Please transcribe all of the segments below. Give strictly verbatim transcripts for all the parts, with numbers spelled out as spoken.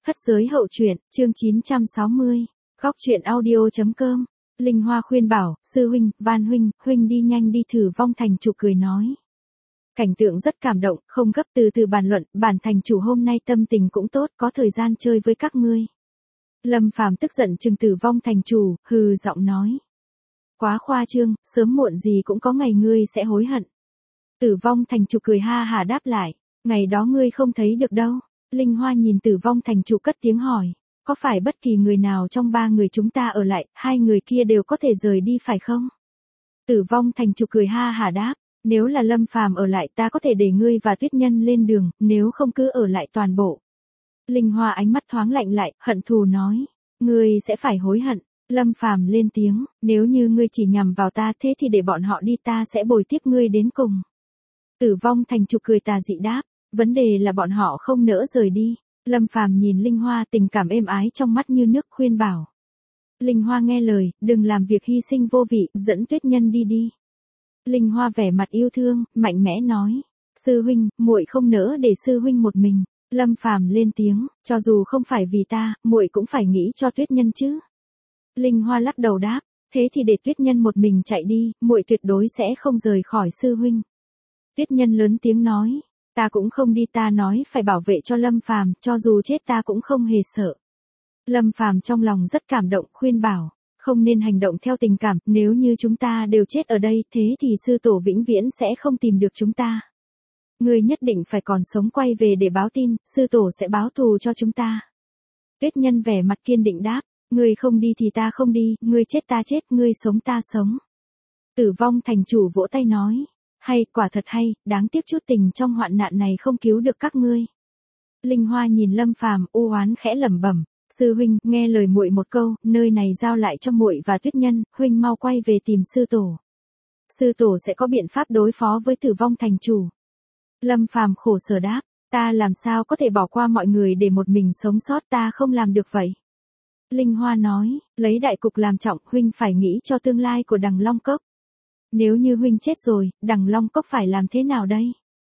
Thất giới hậu truyện, chương chín trăm sáu mươi. Góc truyện audio.com. Linh Hoa khuyên bảo, sư huynh, Van huynh, huynh đi nhanh đi. Thử Vong thành chủ cười nói. Cảnh tượng rất cảm động, không gấp, từ từ bàn luận. Bản thành chủ hôm nay tâm tình cũng tốt, có thời gian chơi với các ngươi. Lâm Phàm tức giận trừng Tử Vong thành chủ, hừ giọng nói. Quá khoa trương, sớm muộn gì cũng có ngày ngươi sẽ hối hận. Tử Vong thành chủ cười ha hà đáp lại. Ngày đó ngươi không thấy được đâu. Linh Hoa nhìn Tử Vong thành chủ cất tiếng hỏi. Có phải bất kỳ người nào trong ba người chúng ta ở lại, hai người kia đều có thể rời đi phải không? Tử Vong thành chủ cười ha hà đáp. Nếu là Lâm Phàm ở lại ta có thể để ngươi và Tuyết Nhân lên đường, nếu không cứ ở lại toàn bộ. Linh Hoa ánh mắt thoáng lạnh lại, hận thù nói. Ngươi sẽ phải hối hận. Lâm Phàm lên tiếng, nếu như ngươi chỉ nhằm vào ta thế thì để bọn họ đi, ta sẽ bồi tiếp ngươi đến cùng. Tử Vong thành chủ cười tà dị đáp. Vấn đề là bọn họ không nỡ rời đi. Lâm Phàm nhìn Linh Hoa, tình cảm êm ái trong mắt như nước, khuyên bảo. Linh Hoa nghe lời, đừng làm việc hy sinh vô vị, dẫn Tuyết Nhân đi đi. Linh Hoa vẻ mặt yêu thương, mạnh mẽ nói. Sư huynh, muội không nỡ để sư huynh một mình. Lâm Phàm lên tiếng, cho dù không phải vì ta, muội cũng phải nghĩ cho Tuyết Nhân chứ. Linh Hoa lắc đầu đáp, thế thì để Tuyết Nhân một mình chạy đi, muội tuyệt đối sẽ không rời khỏi sư huynh. Tuyết Nhân lớn tiếng nói. Ta cũng không đi, ta nói phải bảo vệ cho Lâm Phàm, cho dù chết ta cũng không hề sợ. Lâm Phàm trong lòng rất cảm động, khuyên bảo, không nên hành động theo tình cảm, nếu như chúng ta đều chết ở đây, thế thì sư tổ vĩnh viễn sẽ không tìm được chúng ta. Ngươi nhất định phải còn sống quay về để báo tin, sư tổ sẽ báo thù cho chúng ta. Tuyết Nhân vẻ mặt kiên định đáp, ngươi không đi thì ta không đi, ngươi chết ta chết, ngươi sống ta sống. Tử Vong thành chủ vỗ tay nói. Hay, quả thật hay, đáng tiếc chút tình trong hoạn nạn này không cứu được các ngươi. Linh Hoa nhìn Lâm Phàm u oán khẽ lẩm bẩm, sư huynh, nghe lời muội một câu, nơi này giao lại cho muội và Tuyết Nhân, huynh mau quay về tìm sư tổ. Sư tổ sẽ có biện pháp đối phó với Tử Vong thành chủ. Lâm Phàm khổ sở đáp, ta làm sao có thể bỏ qua mọi người để một mình sống sót, ta không làm được vậy. Linh Hoa nói, lấy đại cục làm trọng, huynh phải nghĩ cho tương lai của Đằng Long Cốc. Nếu như huynh chết rồi, Đằng Long Cốc phải làm thế nào đây?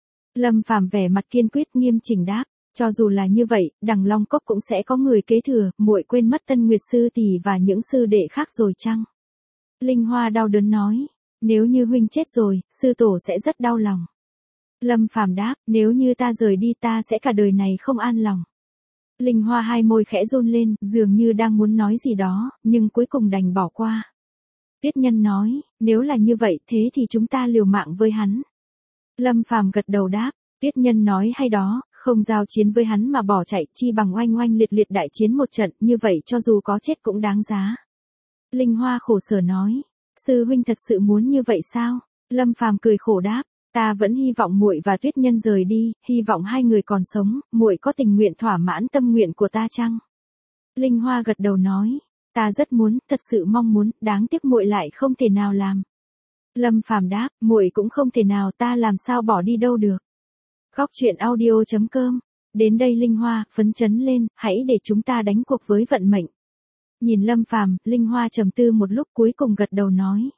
Lâm Phàm vẻ mặt kiên quyết nghiêm chỉnh đáp, cho dù là như vậy, Đằng Long Cốc cũng sẽ có người kế thừa, muội quên mất Tân Nguyệt sư tỷ và những sư đệ khác rồi chăng? Linh Hoa đau đớn nói, nếu như huynh chết rồi, sư tổ sẽ rất đau lòng. Lâm Phàm đáp, nếu như ta rời đi ta sẽ cả đời này không an lòng. Linh Hoa hai môi khẽ run lên, dường như đang muốn nói gì đó, nhưng cuối cùng đành bỏ qua. Tuyết Nhân nói, nếu là như vậy thế thì chúng ta liều mạng với hắn. Lâm Phàm gật đầu đáp, Tuyết Nhân nói hay đó, không giao chiến với hắn mà bỏ chạy, chi bằng oanh oanh liệt liệt đại chiến một trận, như vậy cho dù có chết cũng đáng giá. Linh Hoa khổ sở nói, sư huynh thật sự muốn như vậy sao? Lâm Phàm cười khổ đáp, ta vẫn hy vọng muội và Tuyết Nhân rời đi, hy vọng hai người còn sống, muội có tình nguyện thỏa mãn tâm nguyện của ta chăng? Linh Hoa gật đầu nói. Ta rất muốn, thật sự mong muốn, đáng tiếc muội lại không thể nào làm. Lâm Phàm đáp, muội cũng không thể nào, ta làm sao bỏ đi đâu được. Góc truyện audio.com. Đến đây Linh Hoa phấn chấn lên, hãy để chúng ta đánh cuộc với vận mệnh. Nhìn Lâm Phàm, Linh Hoa trầm tư một lúc cuối cùng gật đầu nói.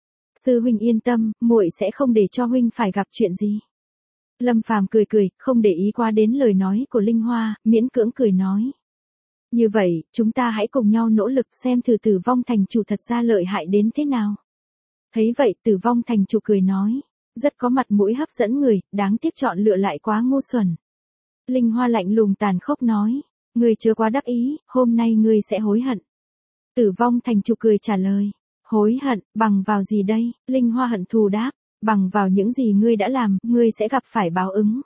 Sư huynh yên tâm, muội sẽ không để cho huynh phải gặp chuyện gì. Lâm Phàm cười cười, không để ý qua đến lời nói của Linh Hoa, miễn cưỡng cười nói. Như vậy, chúng ta hãy cùng nhau nỗ lực xem thử Tử Vong thành chủ thật ra lợi hại đến thế nào. Thấy vậy, Tử Vong thành chủ cười nói, rất có mặt mũi hấp dẫn người, đáng tiếc chọn lựa lại quá ngu xuẩn. Linh Hoa lạnh lùng tàn khốc nói, ngươi chớ quá đắc ý, hôm nay ngươi sẽ hối hận. Tử Vong thành chủ cười trả lời, hối hận, bằng vào gì đây? Linh Hoa hận thù đáp, bằng vào những gì ngươi đã làm, ngươi sẽ gặp phải báo ứng.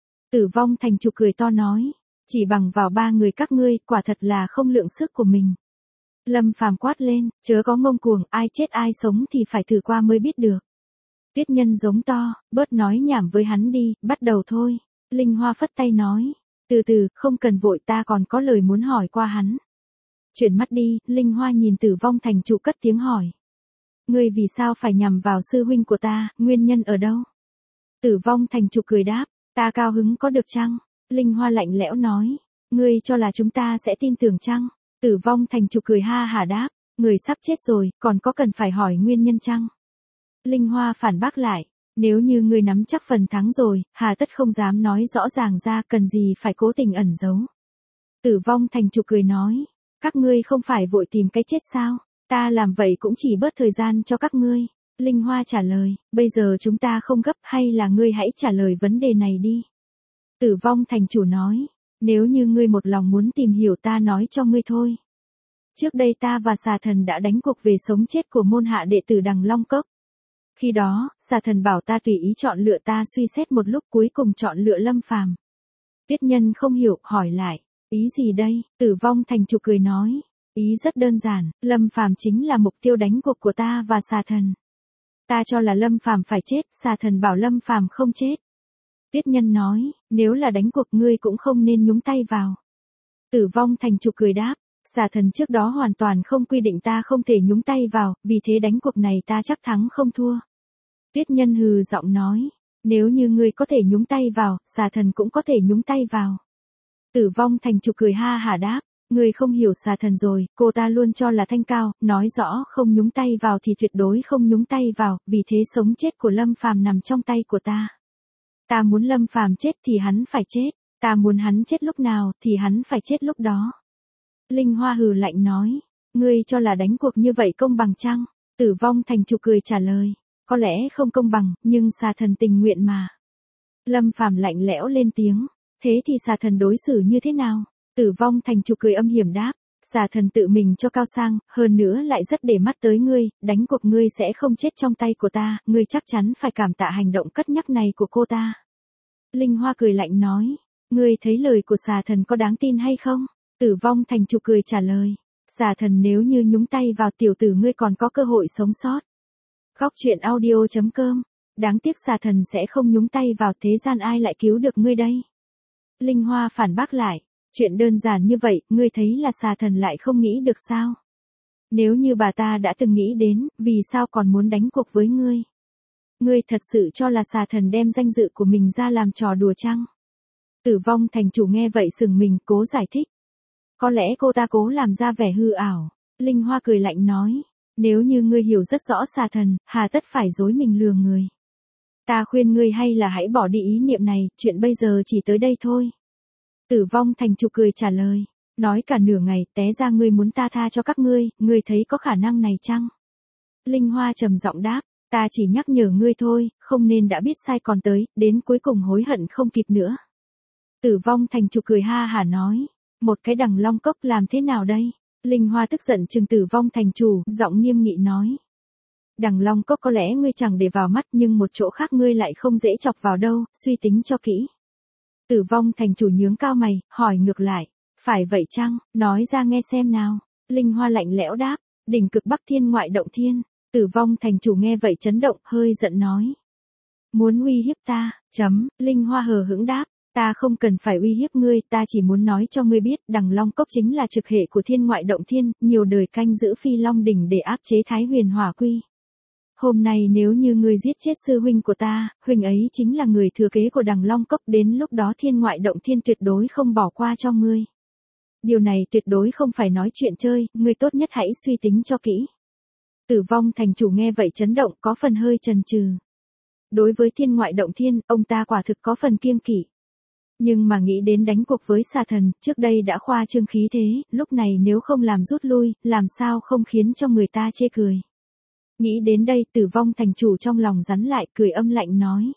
Tử Vong thành chủ cười to nói. Chỉ bằng vào ba người các ngươi, quả thật là không lượng sức của mình. Lâm Phàm quát lên, chớ có ngông cuồng, ai chết ai sống thì phải thử qua mới biết được. Tuyết Nhân giống to, bớt nói nhảm với hắn đi, bắt đầu thôi. Linh Hoa phất tay nói, từ từ, không cần vội, ta còn có lời muốn hỏi qua hắn. Chuyển mắt đi, Linh Hoa nhìn Tử Vong thành chủ cất tiếng hỏi. Ngươi vì sao phải nhằm vào sư huynh của ta, nguyên nhân ở đâu? Tử Vong thành chủ cười đáp, ta cao hứng có được chăng? Linh Hoa lạnh lẽo nói, ngươi cho là chúng ta sẽ tin tưởng chăng? Tử Vong thành chủ cười ha hả đáp, người sắp chết rồi, còn có cần phải hỏi nguyên nhân chăng? Linh Hoa phản bác lại, nếu như ngươi nắm chắc phần thắng rồi, hà tất không dám nói rõ ràng ra, cần gì phải cố tình ẩn giấu? Tử vong thành chủ cười nói, các ngươi không phải vội tìm cái chết sao, ta làm vậy cũng chỉ bớt thời gian cho các ngươi. Linh Hoa trả lời, bây giờ chúng ta không gấp, hay là ngươi hãy trả lời vấn đề này đi. Tử vong thành chủ nói, nếu như ngươi một lòng muốn tìm hiểu ta nói cho ngươi thôi. Trước đây ta và xà thần đã đánh cuộc về sống chết của môn hạ đệ tử Đằng Long Cốc. Khi đó, xà thần bảo ta tùy ý chọn lựa, ta suy xét một lúc cuối cùng chọn lựa Lâm Phàm. Tuyết Nhân không hiểu, hỏi lại, ý gì đây? Tử vong thành chủ cười nói, ý rất đơn giản, Lâm Phàm chính là mục tiêu đánh cuộc của ta và xà thần. Ta cho là Lâm Phàm phải chết, xà thần bảo Lâm Phàm không chết. Tuyết Nhân nói, nếu là đánh cuộc ngươi cũng không nên nhúng tay vào. Tử vong thành chủ cười đáp, xà thần trước đó hoàn toàn không quy định ta không thể nhúng tay vào, vì thế đánh cuộc này ta chắc thắng không thua. Tuyết Nhân hừ giọng nói, nếu như ngươi có thể nhúng tay vào, xà thần cũng có thể nhúng tay vào. Tử vong thành chủ cười ha hả đáp, ngươi không hiểu xà thần rồi, cô ta luôn cho là thanh cao, nói rõ không nhúng tay vào thì tuyệt đối không nhúng tay vào, vì thế sống chết của Lâm Phàm nằm trong tay của ta. Ta muốn Lâm Phàm chết thì hắn phải chết, ta muốn hắn chết lúc nào thì hắn phải chết lúc đó. Linh Hoa hừ lạnh nói, ngươi cho là đánh cuộc như vậy công bằng chăng? Tử vong thành chủ cười trả lời, có lẽ không công bằng, nhưng xà thần tình nguyện mà. Lâm Phàm lạnh lẽo lên tiếng, thế thì xà thần đối xử như thế nào? Tử vong thành chủ cười âm hiểm đáp, xà thần tự mình cho cao sang, hơn nữa lại rất để mắt tới ngươi, đánh cuộc ngươi sẽ không chết trong tay của ta, ngươi chắc chắn phải cảm tạ hành động cất nhắc này của cô ta. Linh Hoa cười lạnh nói, ngươi thấy lời của xà thần có đáng tin hay không? Tử vong thành chủ cười trả lời, xà thần nếu như nhúng tay vào tiểu tử ngươi còn có cơ hội sống sót. Khóc chuyện audio chấm com, đáng tiếc xà thần sẽ không nhúng tay vào, thế gian ai lại cứu được ngươi đây? Linh Hoa phản bác lại, chuyện đơn giản như vậy, ngươi thấy là xà thần lại không nghĩ được sao? Nếu như bà ta đã từng nghĩ đến, vì sao còn muốn đánh cuộc với ngươi? Ngươi thật sự cho là xà thần đem danh dự của mình ra làm trò đùa chăng? Tử vong thành chủ nghe vậy sừng mình, cố giải thích. Có lẽ cô ta cố làm ra vẻ hư ảo. Linh Hoa cười lạnh nói, nếu như ngươi hiểu rất rõ xà thần, hà tất phải dối mình lừa người. Ta khuyên ngươi hay là hãy bỏ đi ý niệm này, chuyện bây giờ chỉ tới đây thôi. Tử vong thành chủ cười trả lời, nói cả nửa ngày, té ra ngươi muốn ta tha cho các ngươi, ngươi thấy có khả năng này chăng? Linh Hoa trầm giọng đáp, ta chỉ nhắc nhở ngươi thôi, không nên đã biết sai còn tới, đến cuối cùng hối hận không kịp nữa. Tử vong thành chủ cười ha hả nói, một cái Đằng Long Cốc làm thế nào đây? Linh Hoa tức giận trừng Tử vong thành chủ, giọng nghiêm nghị nói. Đằng Long Cốc có lẽ ngươi chẳng để vào mắt, nhưng một chỗ khác ngươi lại không dễ chọc vào đâu, suy tính cho kỹ. Tử vong thành chủ nhướng cao mày, hỏi ngược lại, phải vậy chăng, nói ra nghe xem nào. Linh Hoa lạnh lẽo đáp, đỉnh cực Bắc Thiên ngoại động thiên. Tử vong thành chủ nghe vậy chấn động, hơi giận nói. Muốn uy hiếp ta, chấm, Linh Hoa hờ hững đáp. Ta không cần phải uy hiếp ngươi, ta chỉ muốn nói cho ngươi biết, Đằng Long Cốc chính là trực hệ của Thiên Ngoại Động Thiên, nhiều đời canh giữ Phi Long đỉnh để áp chế Thái Huyền Hỏa Quy. Hôm nay nếu như ngươi giết chết sư huynh của ta, huynh ấy chính là người thừa kế của Đằng Long Cốc, đến lúc đó Thiên Ngoại Động Thiên tuyệt đối không bỏ qua cho ngươi. Điều này tuyệt đối không phải nói chuyện chơi, ngươi tốt nhất hãy suy tính cho kỹ. Tử vong thành chủ nghe vậy chấn động, có phần hơi chần chừ. Đối với Thiên Ngoại Động Thiên, ông ta quả thực có phần kiêng kỵ. Nhưng mà nghĩ đến đánh cuộc với xà thần, trước đây đã khoa trương khí thế, lúc này nếu không làm rút lui, làm sao không khiến cho người ta chê cười. Nghĩ đến đây, Tử vong thành chủ trong lòng rắn lại, cười âm lạnh nói.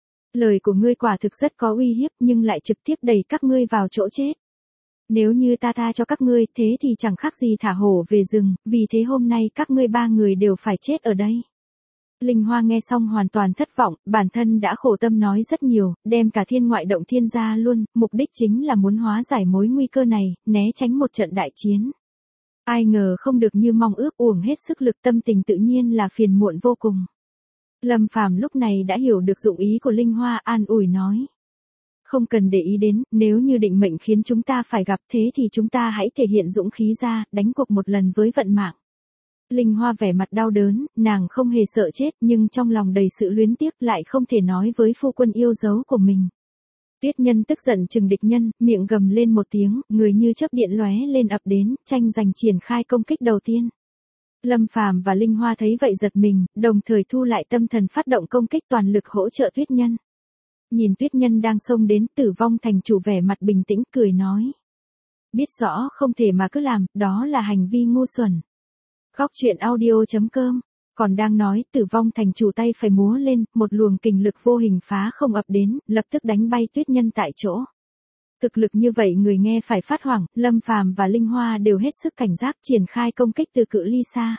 Lời của ngươi quả thực rất có uy hiếp, nhưng lại trực tiếp đẩy các ngươi vào chỗ chết. Nếu như ta tha cho các ngươi, thế thì chẳng khác gì thả hổ về rừng, vì thế hôm nay các ngươi ba người đều phải chết ở đây. Linh Hoa nghe xong hoàn toàn thất vọng, bản thân đã khổ tâm nói rất nhiều, đem cả Thiên Ngoại Động Thiên ra luôn, mục đích chính là muốn hóa giải mối nguy cơ này, né tránh một trận đại chiến. Ai ngờ không được như mong ước, uổng hết sức lực, tâm tình tự nhiên là phiền muộn vô cùng. Lâm Phàm lúc này đã hiểu được dụng ý của Linh Hoa, an ủi nói. Không cần để ý đến, nếu như định mệnh khiến chúng ta phải gặp, thế thì chúng ta hãy thể hiện dũng khí ra, đánh cuộc một lần với vận mạng. Linh Hoa vẻ mặt đau đớn, nàng không hề sợ chết, nhưng trong lòng đầy sự luyến tiếc, lại không thể nói với phu quân yêu dấu của mình. Tuyết Nhân tức giận trừng địch nhân, miệng gầm lên một tiếng, người như chớp điện lóe lên ập đến, tranh giành triển khai công kích đầu tiên. Lâm Phàm và Linh Hoa thấy vậy giật mình, đồng thời thu lại tâm thần phát động công kích toàn lực hỗ trợ Tuyết Nhân. Nhìn Tuyết Nhân đang xông đến, Tử vong thành chủ vẻ mặt bình tĩnh, cười nói. biết rõ không thể mà cứ làm, đó là hành vi ngu xuẩn. Góc truyện audio chấm com. Còn đang nói, Tử Vong Thành chủ tay phải múa lên, một luồng kình lực vô hình phá không ập đến, lập tức đánh bay Tuyết Nhân tại chỗ. Thực lực như vậy người nghe phải phát hoảng, Lâm Phàm và Linh Hoa đều hết sức cảnh giác triển khai công kích từ cự ly xa.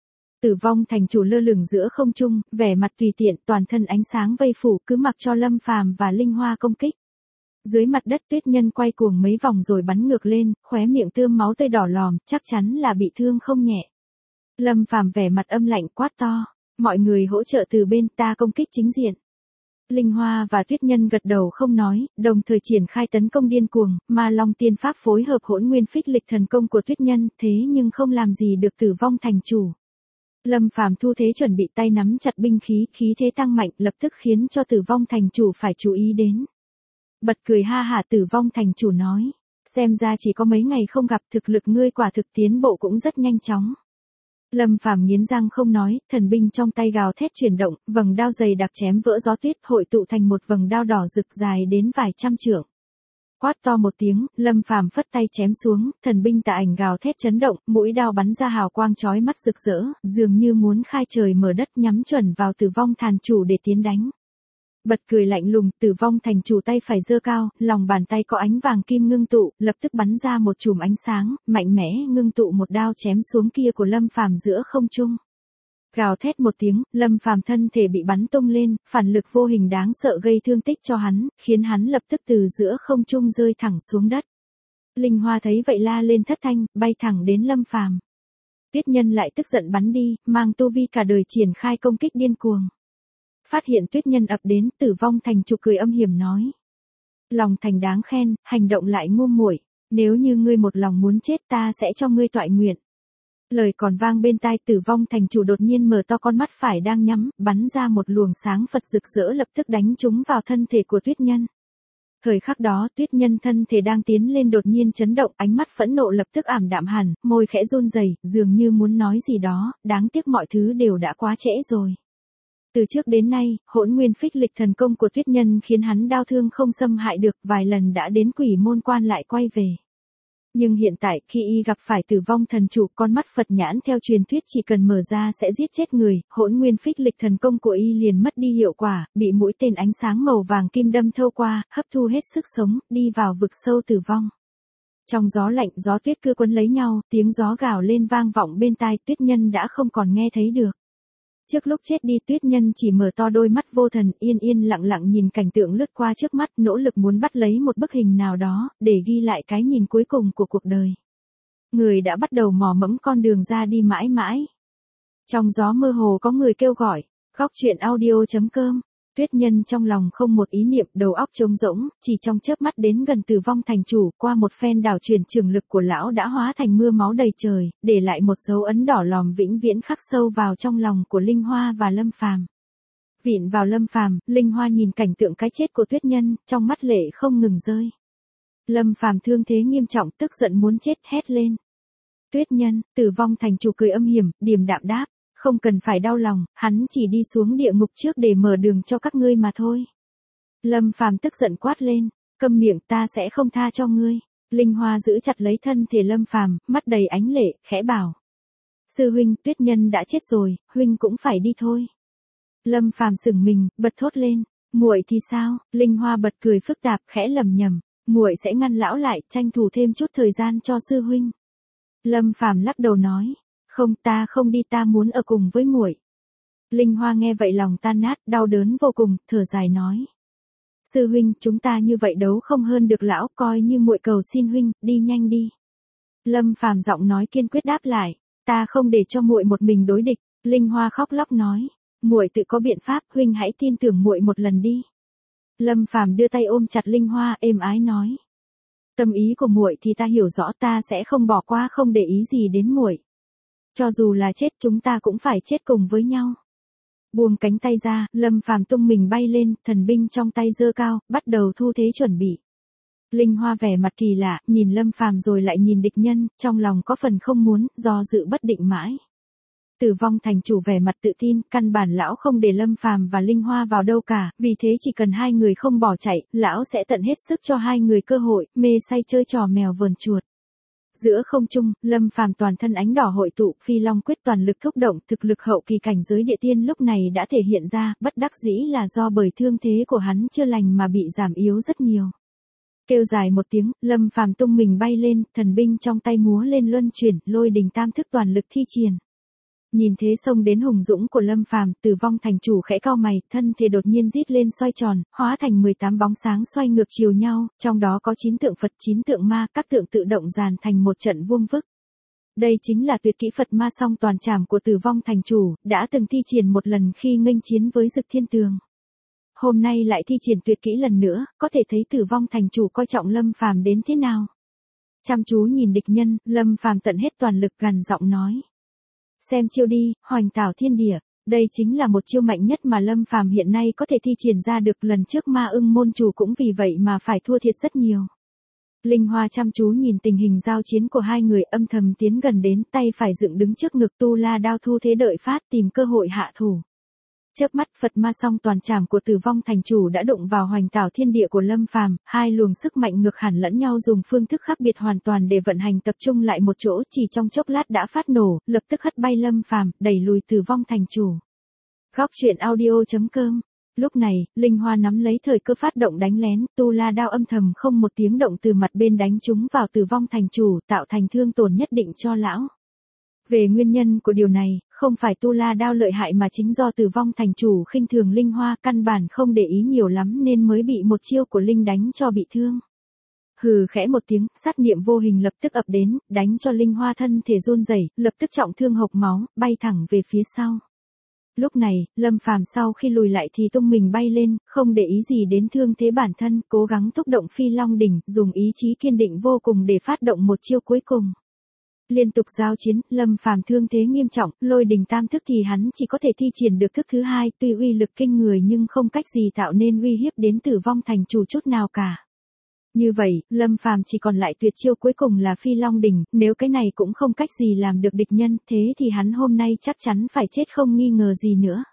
Tử Vong Thành chủ lơ lửng giữa không trung, vẻ mặt tùy tiện, toàn thân ánh sáng vây phủ, cứ mặc cho Lâm Phàm và Linh Hoa công kích. Dưới mặt đất Tuyết Nhân quay cuồng mấy vòng rồi bắn ngược lên, khóe miệng tươm máu tươi đỏ lòm, chắc chắn là bị thương không nhẹ. Lâm Phàm vẻ mặt âm lạnh quát to, mọi người hỗ trợ từ bên ta công kích chính diện. Linh Hoa và Tuyết Nhân gật đầu không nói, đồng thời triển khai tấn công điên cuồng, mà Long Tiên Pháp phối hợp Hỗn Nguyên Phích Lịch thần công của Tuyết Nhân, thế nhưng không làm gì được Tử Vong Thành chủ. Lâm Phàm thu thế chuẩn bị tay nắm chặt binh khí, khí thế tăng mạnh, lập tức khiến cho Tử Vong Thành chủ phải chú ý đến. Bật cười ha hả, Tử Vong Thành chủ nói, xem ra chỉ có mấy ngày không gặp, thực lực ngươi quả thực tiến bộ cũng rất nhanh chóng. Lâm Phàm nghiến răng không nói, thần binh trong tay gào thét chuyển động, vầng đao dày đặc chém vỡ gió tuyết, hội tụ thành một vầng đao đỏ rực dài đến vài trăm trượng. Quát to một tiếng, Lâm Phàm phất tay chém xuống, thần binh tà ảnh gào thét chấn động, mũi đao bắn ra hào quang chói mắt rực rỡ, dường như muốn khai trời mở đất, nhắm chuẩn vào Tử Vong Thành chủ để tiến đánh. Bật cười lạnh lùng, Tử Vong Thành chủ tay phải giơ cao, lòng bàn tay có ánh vàng kim ngưng tụ, lập tức bắn ra một chùm ánh sáng, mạnh mẽ ngưng tụ một đao chém xuống kia của Lâm Phàm giữa không trung. Gào thét một tiếng, Lâm Phàm thân thể bị bắn tung lên, phản lực vô hình đáng sợ gây thương tích cho hắn, khiến hắn lập tức từ giữa không trung rơi thẳng xuống đất. Linh Hoa thấy vậy la lên thất thanh, bay thẳng đến Lâm Phàm. Tuyết Nhân lại tức giận bắn đi, mang tu vi cả đời triển khai công kích điên cuồng. Phát hiện Tuyết Nhân ập đến, Tử Vong Thành chủ cười âm hiểm nói. Lòng thành đáng khen, hành động lại ngu muội, nếu như ngươi một lòng muốn chết ta sẽ cho ngươi toại nguyện. Lời còn vang bên tai, Tử Vong Thành chủ đột nhiên mở to con mắt phải đang nhắm, bắn ra một luồng sáng Phật rực rỡ lập tức đánh trúng vào thân thể của Tuyết Nhân. Thời khắc đó Tuyết Nhân thân thể đang tiến lên đột nhiên chấn động, ánh mắt phẫn nộ lập tức ảm đạm hẳn, môi khẽ run rẩy, dường như muốn nói gì đó, đáng tiếc mọi thứ đều đã quá trễ rồi. Từ trước đến nay, Hỗn Nguyên Phích Lịch thần công của Tuyết Nhân khiến hắn đau thương không xâm hại được, vài lần đã đến Quỷ Môn Quan lại quay về. Nhưng hiện tại, khi y gặp phải Tử Vong thần chủ, con mắt Phật nhãn theo truyền thuyết chỉ cần mở ra sẽ giết chết người, Hỗn Nguyên Phích Lịch thần công của y liền mất đi hiệu quả, bị mũi tên ánh sáng màu vàng kim đâm thâu qua, hấp thu hết sức sống, đi vào vực sâu tử vong. Trong gió lạnh, gió tuyết cứ quấn lấy nhau, tiếng gió gào lên vang vọng bên tai, Tuyết Nhân đã không còn nghe thấy được. Trước lúc chết đi, Tuyết Nhân chỉ mở to đôi mắt vô thần, yên yên lặng lặng nhìn cảnh tượng lướt qua trước mắt, nỗ lực muốn bắt lấy một bức hình nào đó, để ghi lại cái nhìn cuối cùng của cuộc đời. Người đã bắt đầu mò mẫm con đường ra đi mãi mãi. Trong gió mơ hồ có người kêu gọi, góc truyện audio chấm com. Tuyết Nhân trong lòng không một ý niệm, đầu óc trống rỗng, chỉ trong chớp mắt đến gần Tử Vong Thành chủ, qua một phen đảo chuyển trường lực của lão đã hóa thành mưa máu đầy trời, để lại một dấu ấn đỏ lòm vĩnh viễn khắc sâu vào trong lòng của Linh Hoa và Lâm Phàm. Vịn vào Lâm Phàm, Linh Hoa nhìn cảnh tượng cái chết của Tuyết Nhân, trong mắt lệ không ngừng rơi. Lâm Phàm thương thế nghiêm trọng, tức giận muốn chết, hét lên. Tuyết Nhân, Tử Vong Thành chủ cười âm hiểm, điềm đạm đáp. Không cần phải đau lòng, hắn chỉ đi xuống địa ngục trước để mở đường cho các ngươi mà thôi. Lâm Phàm tức giận quát lên, câm miệng, ta sẽ không tha cho ngươi. Linh Hoa giữ chặt lấy thân thể Lâm Phàm, mắt đầy ánh lệ, khẽ bảo. Sư huynh, Tuyết Nhân đã chết rồi, huynh cũng phải đi thôi. Lâm Phàm sửng mình, bật thốt lên, muội thì sao? Linh Hoa bật cười phức tạp, khẽ lẩm nhẩm, muội sẽ ngăn lão lại, tranh thủ thêm chút thời gian cho sư huynh. Lâm Phàm lắc đầu nói. Không, ta không đi, ta muốn ở cùng với muội. Linh Hoa nghe vậy lòng tan nát, đau đớn vô cùng, thở dài nói. Sư huynh, chúng ta như vậy đấu không hơn được lão, coi như muội cầu xin huynh, đi nhanh đi. Lâm Phàm giọng nói kiên quyết đáp lại, ta không để cho muội một mình đối địch. Linh Hoa khóc lóc nói, muội tự có biện pháp, huynh hãy tin tưởng muội một lần đi. Lâm Phàm đưa tay ôm chặt Linh Hoa, êm ái nói. Tâm ý của muội thì ta hiểu rõ, ta sẽ không bỏ qua, không để ý gì đến muội. Cho dù là chết chúng ta cũng phải chết cùng với nhau. Buông cánh tay ra, Lâm Phàm tung mình bay lên, thần binh trong tay giơ cao, bắt đầu thu thế chuẩn bị. Linh Hoa vẻ mặt kỳ lạ, nhìn Lâm Phàm rồi lại nhìn địch nhân, trong lòng có phần không muốn, do dự bất định mãi. Tử Vong Thành chủ vẻ mặt tự tin, căn bản lão không để Lâm Phàm và Linh Hoa vào đâu cả, vì thế chỉ cần hai người không bỏ chạy, lão sẽ tận hết sức cho hai người cơ hội, mê say chơi trò mèo vờn chuột. Giữa không trung, Lâm Phàm toàn thân ánh đỏ hội tụ, Phi Long quyết toàn lực thúc động, thực lực hậu kỳ cảnh giới địa tiên lúc này đã thể hiện ra, bất đắc dĩ là do bởi thương thế của hắn chưa lành mà bị giảm yếu rất nhiều. Kêu dài một tiếng, Lâm Phàm tung mình bay lên, thần binh trong tay múa lên luân chuyển, lôi đình tam thức toàn lực thi triển. Nhìn thế xông đến hùng dũng của Lâm Phàm, Tử Vong Thành chủ khẽ cau mày, thân thể đột nhiên rít lên xoay tròn, hóa thành mười tám bóng sáng xoay ngược chiều nhau, trong đó có chín tượng Phật, chín tượng ma, các tượng tự động dàn thành một trận vuông vức. Đây chính là tuyệt kỹ Phật ma song toàn trảm của Tử Vong Thành chủ, đã từng thi triển một lần khi nghênh chiến với Dực Thiên Tường. Hôm nay lại thi triển tuyệt kỹ lần nữa, có thể thấy Tử Vong Thành chủ coi trọng Lâm Phàm đến thế nào. Chăm chú nhìn địch nhân, Lâm Phàm tận hết toàn lực gằn giọng nói. Xem chiêu đi, Hoành Tảo Thiên Địa, đây chính là một chiêu mạnh nhất mà Lâm Phàm hiện nay có thể thi triển ra được, lần trước Ma Ưng môn chủ cũng vì vậy mà phải thua thiệt rất nhiều. Linh Hoa chăm chú nhìn tình hình giao chiến của hai người, âm thầm tiến gần đến, tay phải dựng đứng trước ngực, tu la đao thu thế đợi phát, tìm cơ hội hạ thủ. Chớp mắt, Phật ma song toàn trảm của Tử Vong Thành chủ đã đụng vào Hoành Tảo Thiên Địa của Lâm Phàm, hai luồng sức mạnh ngược hẳn lẫn nhau, dùng phương thức khác biệt hoàn toàn để vận hành tập trung lại một chỗ, chỉ trong chốc lát đã phát nổ, lập tức hất bay Lâm Phàm, đẩy lùi Tử Vong Thành chủ. Góc truyện audio chấm com. Lúc này, Linh Hoa nắm lấy thời cơ phát động đánh lén, tu la đao âm thầm không một tiếng động từ mặt bên đánh trúng vào Tử Vong Thành chủ, tạo thành thương tổn nhất định cho lão. Về nguyên nhân của điều này, không phải tu la đao lợi hại mà chính do Tử Vong Thành chủ khinh thường Linh Hoa, căn bản không để ý nhiều lắm nên mới bị một chiêu của Linh đánh cho bị thương. Hừ khẽ một tiếng, sát niệm vô hình lập tức ập đến, đánh cho Linh Hoa thân thể run rẩy, lập tức trọng thương hộc máu, bay thẳng về phía sau. Lúc này, Lâm Phàm sau khi lùi lại thì tung mình bay lên, không để ý gì đến thương thế bản thân, cố gắng thúc động Phi Long đỉnh, dùng ý chí kiên định vô cùng để phát động một chiêu cuối cùng. Liên tục giao chiến, Lâm Phàm thương thế nghiêm trọng, lôi đình tam thức thì hắn chỉ có thể thi triển được thức thứ hai, tuy uy lực kinh người nhưng không cách gì tạo nên uy hiếp đến Tử Vong Thành chủ chút nào cả. Như vậy, Lâm Phàm chỉ còn lại tuyệt chiêu cuối cùng là Phi Long đỉnh, nếu cái này cũng không cách gì làm được địch nhân, thế thì hắn hôm nay chắc chắn phải chết không nghi ngờ gì nữa.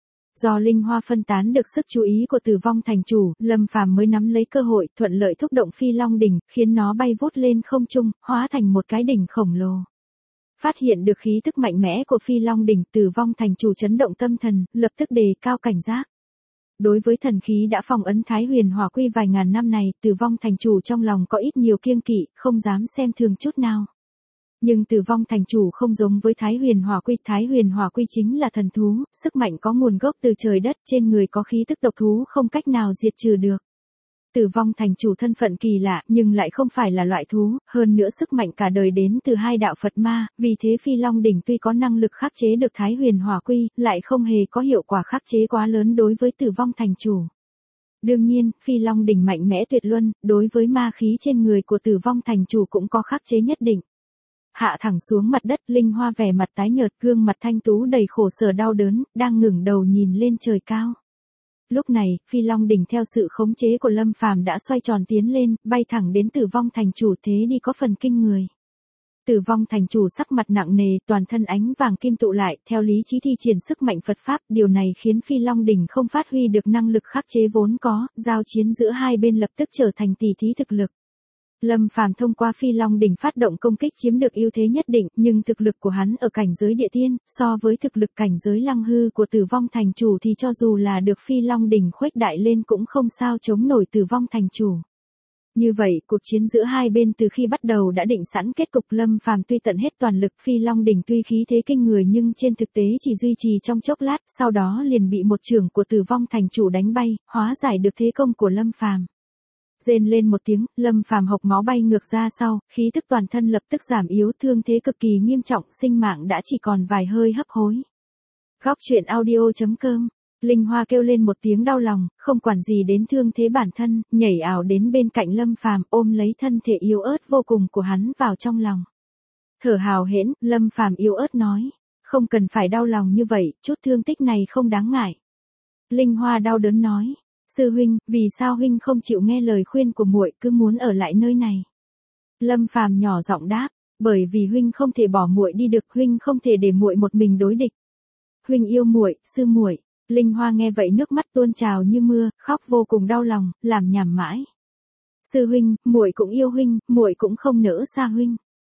Do Linh Hoa phân tán được sức chú ý của Tử Vong Thành chủ, Lâm Phàm mới nắm lấy cơ hội, thuận lợi thúc động Phi Long đỉnh, khiến nó bay vút lên không trung, hóa thành một cái đỉnh khổng lồ. Phát hiện được khí tức mạnh mẽ của Phi Long đỉnh, Tử Vong Thành chủ chấn động tâm thần, lập tức đề cao cảnh giác. Đối với thần khí đã phong ấn Thái Huyền Hỏa Quy vài ngàn năm này, Tử Vong Thành chủ trong lòng có ít nhiều kiêng kỵ, không dám xem thường chút nào. Nhưng Tử Vong Thành chủ không giống với Thái Huyền Hỏa Quy, Thái Huyền Hỏa Quy chính là thần thú, sức mạnh có nguồn gốc từ trời đất, trên người có khí tức độc thú không cách nào diệt trừ được. Tử Vong Thành chủ thân phận kỳ lạ, nhưng lại không phải là loại thú, hơn nữa sức mạnh cả đời đến từ hai đạo Phật ma, vì thế Phi Long đỉnh tuy có năng lực khắc chế được Thái Huyền Hỏa Quy, lại không hề có hiệu quả khắc chế quá lớn đối với Tử Vong Thành chủ. Đương nhiên, Phi Long đỉnh mạnh mẽ tuyệt luân, đối với ma khí trên người của Tử Vong Thành chủ cũng có khắc chế nhất định. Hạ thẳng xuống mặt đất, Linh Hoa vẻ mặt tái nhợt, gương mặt thanh tú đầy khổ sở đau đớn, đang ngẩng đầu nhìn lên trời cao. Lúc này, Phi Long đỉnh theo sự khống chế của Lâm Phàm đã xoay tròn tiến lên, bay thẳng đến Tử Vong Thành chủ, thế đi có phần kinh người. Tử Vong Thành chủ sắc mặt nặng nề, toàn thân ánh vàng kim tụ lại, theo lý trí thi triển sức mạnh Phật pháp, điều này khiến Phi Long đỉnh không phát huy được năng lực khắc chế vốn có, giao chiến giữa hai bên lập tức trở thành tỉ thí thực lực. Lâm Phàm thông qua Phi Long đỉnh phát động công kích chiếm được ưu thế nhất định, nhưng thực lực của hắn ở cảnh giới địa tiên, so với thực lực cảnh giới lăng hư của Tử Vong Thành chủ thì cho dù là được Phi Long đỉnh khuếch đại lên cũng không sao chống nổi Tử Vong Thành chủ. Như vậy, cuộc chiến giữa hai bên từ khi bắt đầu đã định sẵn kết cục. Lâm Phàm tuy tận hết toàn lực, Phi Long đỉnh tuy khí thế kinh người nhưng trên thực tế chỉ duy trì trong chốc lát, sau đó liền bị một chưởng của Tử Vong Thành chủ đánh bay, hóa giải được thế công của Lâm Phàm. Rên lên một tiếng, Lâm Phàm hộc máu bay ngược ra sau, khí tức toàn thân lập tức giảm yếu, thương thế cực kỳ nghiêm trọng, sinh mạng đã chỉ còn vài hơi hấp hối. Góc truyện audio chấm com. Linh Hoa kêu lên một tiếng đau lòng, không quản gì đến thương thế bản thân, nhảy ảo đến bên cạnh Lâm Phàm, ôm lấy thân thể yếu ớt vô cùng của hắn vào trong lòng. Thở hào hển, Lâm Phàm yếu ớt nói, không cần phải đau lòng như vậy, chút thương tích này không đáng ngại. Linh Hoa đau đớn nói, sư huynh, vì sao huynh không chịu nghe lời khuyên của muội, cứ muốn ở lại nơi này? Lâm Phàm nhỏ giọng đáp, bởi vì huynh không thể bỏ muội đi được, huynh không thể để muội một mình đối địch. Huynh yêu muội, sư muội. Linh Hoa nghe vậy nước mắt tuôn trào như mưa, khóc vô cùng đau lòng, làm nhảm mãi. Sư huynh, muội cũng yêu huynh, muội cũng không nỡ xa huynh.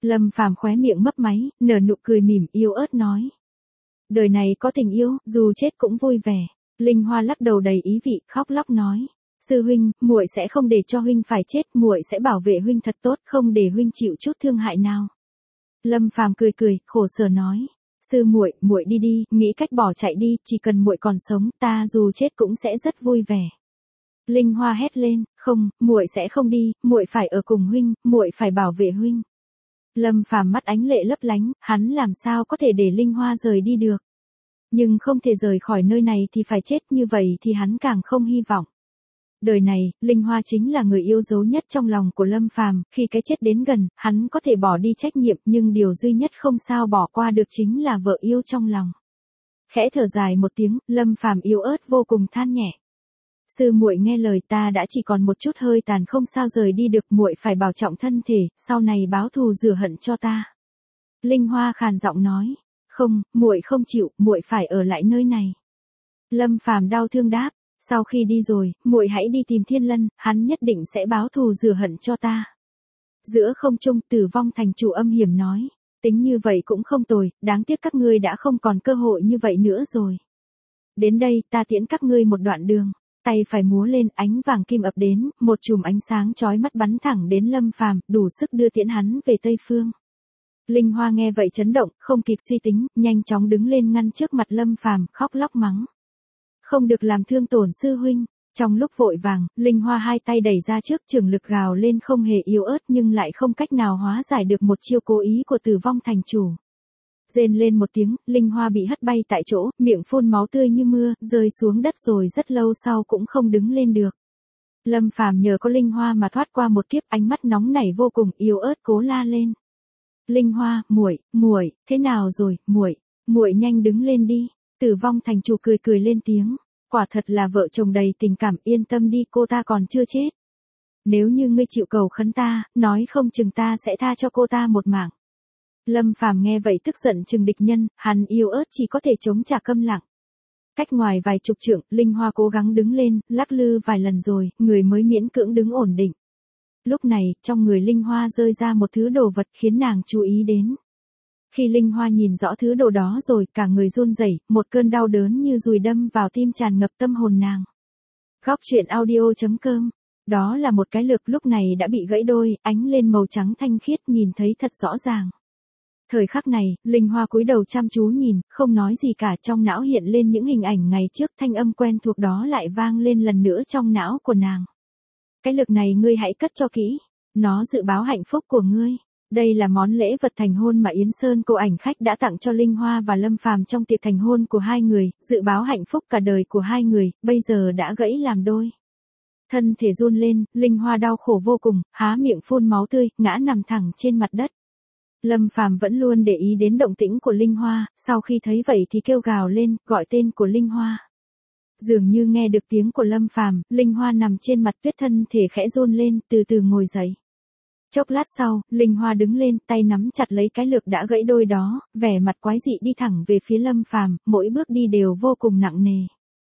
Lâm Phàm khóe miệng mấp máy, nở nụ cười mỉm yếu ớt nói. Đời này có tình yêu, dù chết cũng vui vẻ. Linh Hoa lắc đầu đầy ý vị, khóc lóc nói. Sư huynh, muội sẽ không để cho huynh phải chết, muội sẽ bảo vệ huynh thật tốt, không để huynh chịu chút thương hại nào. Lâm Phàm cười cười, khổ sở nói. Sư muội, muội đi đi, nghĩ cách bỏ chạy đi, chỉ cần muội còn sống, ta dù chết cũng sẽ rất vui vẻ. Linh Hoa hét lên, không, muội sẽ không đi, muội phải ở cùng huynh, muội phải bảo vệ huynh. Lâm Phàm mắt ánh lệ lấp lánh, hắn làm sao có thể để Linh Hoa rời đi được. Nhưng không thể rời khỏi nơi này thì phải chết, như vậy thì hắn càng không hy vọng. Đời này, Linh Hoa chính là người yêu dấu nhất trong lòng của Lâm Phàm, khi cái chết đến gần, hắn có thể bỏ đi trách nhiệm, nhưng điều duy nhất không sao bỏ qua được chính là vợ yêu trong lòng. Khẽ thở dài một tiếng, Lâm Phàm yếu ớt vô cùng than nhẹ. Sư muội nghe lời, ta đã chỉ còn một chút hơi tàn, không sao rời đi được, muội phải bảo trọng thân thể, sau này báo thù rửa hận cho ta. Linh Hoa khàn giọng nói, không, muội không chịu, muội phải ở lại nơi này. Lâm Phàm đau thương đáp, sau khi đi rồi, muội hãy đi tìm Thiên Lân, hắn nhất định sẽ báo thù rửa hận cho ta. Giữa không trung, Tử Vong Thành chủ âm hiểm nói, tính như vậy cũng không tồi, đáng tiếc các ngươi đã không còn cơ hội như vậy nữa rồi. Đến đây, ta tiễn các ngươi một đoạn đường. Tay phải múa lên, ánh vàng kim ập đến, một chùm ánh sáng chói mắt bắn thẳng đến Lâm Phàm, đủ sức đưa tiễn hắn về Tây Phương. Linh Hoa nghe vậy chấn động, không kịp suy tính, nhanh chóng đứng lên ngăn trước mặt Lâm Phàm, khóc lóc mắng. Không được làm thương tổn sư huynh. Trong lúc vội vàng, Linh Hoa hai tay đẩy ra trước, trường lực gào lên không hề yếu ớt nhưng lại không cách nào hóa giải được một chiêu cố ý của Tử Vong Thành chủ. Rên lên một tiếng, Linh Hoa bị hất bay tại chỗ, miệng phun máu tươi như mưa, rơi xuống đất rồi rất lâu sau cũng không đứng lên được. Lâm Phàm nhờ có Linh Hoa mà thoát qua một kiếp, ánh mắt nóng nảy vô cùng, yếu ớt cố la lên. Linh Hoa, muội, muội, thế nào rồi, muội, muội nhanh đứng lên đi. Tử Vong Thành chủ cười cười lên tiếng, quả thật là vợ chồng đầy tình cảm, yên tâm đi, cô ta còn chưa chết. Nếu như ngươi chịu cầu khấn ta, nói không chừng ta sẽ tha cho cô ta một mạng. Lâm Phàm nghe vậy tức giận chừng địch nhân, hắn yếu ớt chỉ có thể chống trả câm lặng. Cách ngoài vài chục trượng, Linh Hoa cố gắng đứng lên, lắc lư vài lần rồi, người mới miễn cưỡng đứng ổn định. Lúc này, trong người Linh Hoa rơi ra một thứ đồ vật khiến nàng chú ý đến. Khi Linh Hoa nhìn rõ thứ đồ đó rồi, cả người run rẩy, một cơn đau đớn như dùi đâm vào tim tràn ngập tâm hồn nàng. Góc truyện audio chấm com. Đó là một cái lược lúc này đã bị gãy đôi, ánh lên màu trắng thanh khiết nhìn thấy thật rõ ràng. Thời khắc này, Linh Hoa cúi đầu chăm chú nhìn, không nói gì cả, trong não hiện lên những hình ảnh ngày trước, thanh âm quen thuộc đó lại vang lên lần nữa trong não của nàng. Cái lược này ngươi hãy cất cho kỹ, nó dự báo hạnh phúc của ngươi. Đây là món lễ vật thành hôn mà Yến Sơn cô ảnh khách đã tặng cho Linh Hoa và Lâm Phàm trong tiệc thành hôn của hai người, dự báo hạnh phúc cả đời của hai người, bây giờ đã gãy làm đôi. Thân thể run lên, Linh Hoa đau khổ vô cùng, há miệng phun máu tươi, ngã nằm thẳng trên mặt đất. Lâm Phàm vẫn luôn để ý đến động tĩnh của Linh Hoa, sau khi thấy vậy thì kêu gào lên, gọi tên của Linh Hoa. Dường như nghe được tiếng của Lâm Phàm, Linh Hoa nằm trên mặt tuyết, thân thể khẽ run lên, từ từ ngồi dậy. Chốc lát sau, Linh Hoa đứng lên, tay nắm chặt lấy cái lược đã gãy đôi đó, vẻ mặt quái dị đi thẳng về phía Lâm Phàm, mỗi bước đi đều vô cùng nặng nề.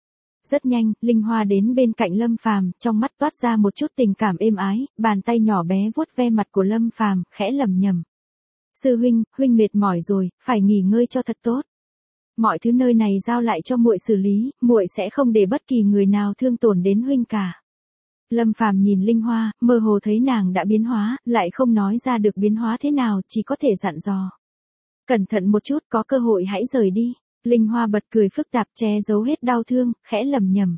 Rất nhanh, Linh Hoa đến bên cạnh Lâm Phàm, trong mắt toát ra một chút tình cảm êm ái, bàn tay nhỏ bé vuốt ve mặt của Lâm Phàm, khẽ lẩm nhẩm. Sư huynh, huynh mệt mỏi rồi, phải nghỉ ngơi cho thật tốt. Mọi thứ nơi này giao lại cho muội xử lý, muội sẽ không để bất kỳ người nào thương tổn đến huynh cả. Lâm Phàm nhìn Linh Hoa, mơ hồ thấy nàng đã biến hóa, lại không nói ra được biến hóa thế nào, chỉ có thể dặn dò. Cẩn thận một chút, có cơ hội hãy rời đi. Linh Hoa bật cười phức tạp, che giấu hết đau thương, khẽ lẩm nhẩm.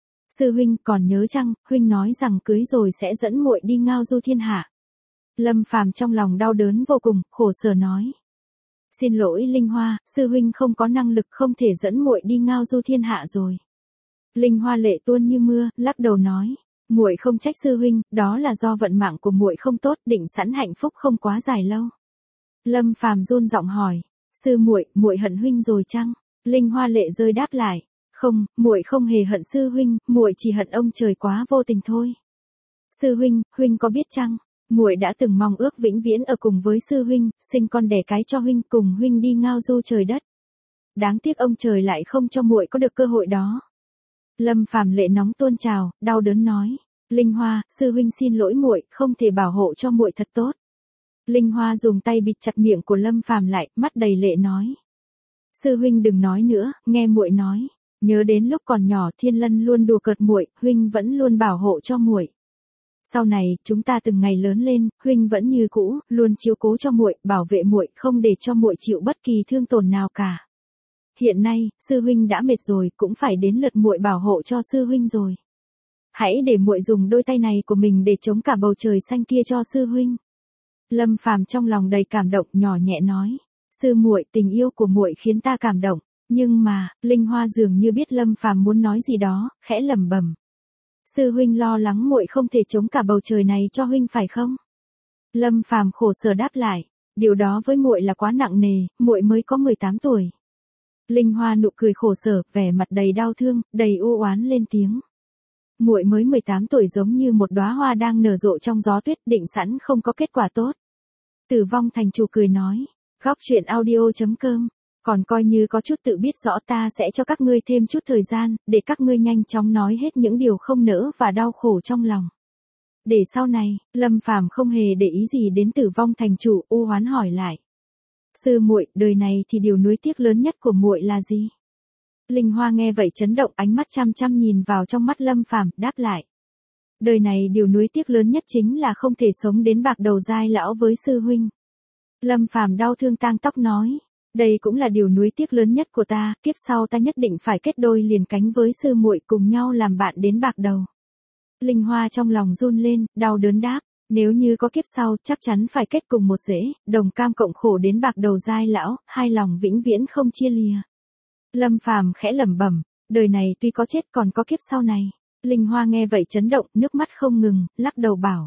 Sư huynh còn nhớ chăng, huynh nói rằng cưới rồi sẽ dẫn muội đi ngao du thiên hạ. Lâm Phàm trong lòng đau đớn vô cùng, khổ sở nói. Xin lỗi Linh Hoa, sư huynh không có năng lực, không thể dẫn muội đi ngao du thiên hạ rồi. Linh Hoa lệ tuôn như mưa, lắc đầu nói. Muội không trách sư huynh, đó là do vận mạng của muội không tốt, định sẵn hạnh phúc không quá dài lâu. Lâm Phàm run giọng hỏi, sư muội, muội hận huynh rồi chăng? Linh Hoa lệ rơi đáp lại, không, muội không hề hận sư huynh, muội chỉ hận ông trời quá vô tình thôi. Sư huynh, huynh có biết chăng? Muội đã từng mong ước vĩnh viễn ở cùng với sư huynh, sinh con đẻ cái cho huynh, cùng huynh đi ngao du trời đất. Đáng tiếc ông trời lại không cho muội có được cơ hội đó. Lâm Phàm lệ nóng tuôn trào, đau đớn nói, Linh Hoa, sư huynh xin lỗi muội, không thể bảo hộ cho muội thật tốt. Linh Hoa dùng tay bịt chặt miệng của Lâm Phàm lại, mắt đầy lệ nói. Sư huynh đừng nói nữa, nghe muội nói. Nhớ đến lúc còn nhỏ Thiên Lân luôn đùa cợt muội, huynh vẫn luôn bảo hộ cho muội. Sau này, chúng ta từng ngày lớn lên, huynh vẫn như cũ, luôn chiếu cố cho muội, bảo vệ muội, không để cho muội chịu bất kỳ thương tổn nào cả. Hiện nay, sư huynh đã mệt rồi, cũng phải đến lượt muội bảo hộ cho sư huynh rồi. Hãy để muội dùng đôi tay này của mình để chống cả bầu trời xanh kia cho sư huynh. Lâm Phàm trong lòng đầy cảm động, nhỏ nhẹ nói, sư muội, tình yêu của muội khiến ta cảm động, nhưng mà, Linh Hoa dường như biết Lâm Phàm muốn nói gì đó, khẽ lẩm bẩm. Sư huynh lo lắng muội không thể chống cả bầu trời này cho huynh phải không? Lâm Phàm khổ sở đáp lại, điều đó với muội là quá nặng nề, muội mới có mười tám tuổi. Linh Hoa nụ cười khổ sở, vẻ mặt đầy đau thương, đầy u oán lên tiếng. Muội mới mười tám tuổi giống như một đóa hoa đang nở rộ trong gió tuyết, định sẵn không có kết quả tốt. Tử Vong Thành Chủ cười nói, góc truyện audio chấm com, còn coi như có chút tự biết rõ, ta sẽ cho các ngươi thêm chút thời gian, để các ngươi nhanh chóng nói hết những điều không nỡ và đau khổ trong lòng. Để sau này, Lâm Phàm không hề để ý gì đến Tử Vong Thành Chủ, u hoán hỏi lại. Sư muội, đời này thì điều nuối tiếc lớn nhất của muội là gì? Linh Hoa nghe vậy chấn động, ánh mắt chăm chăm nhìn vào trong mắt Lâm Phàm, đáp lại. Đời này điều nuối tiếc lớn nhất chính là không thể sống đến bạc đầu giai lão với sư huynh. Lâm Phàm đau thương tang tóc nói, đây cũng là điều nuối tiếc lớn nhất của ta, kiếp sau ta nhất định phải kết đôi liền cánh với sư muội cùng nhau làm bạn đến bạc đầu. Linh Hoa trong lòng run lên, đau đớn đáp, nếu như có kiếp sau, chắc chắn phải kết cùng một rễ, đồng cam cộng khổ đến bạc đầu giai lão, hai lòng vĩnh viễn không chia lìa. Lâm Phàm khẽ lẩm bẩm, đời này tuy có chết còn có kiếp sau này. Linh Hoa nghe vậy chấn động, nước mắt không ngừng, lắc đầu bảo.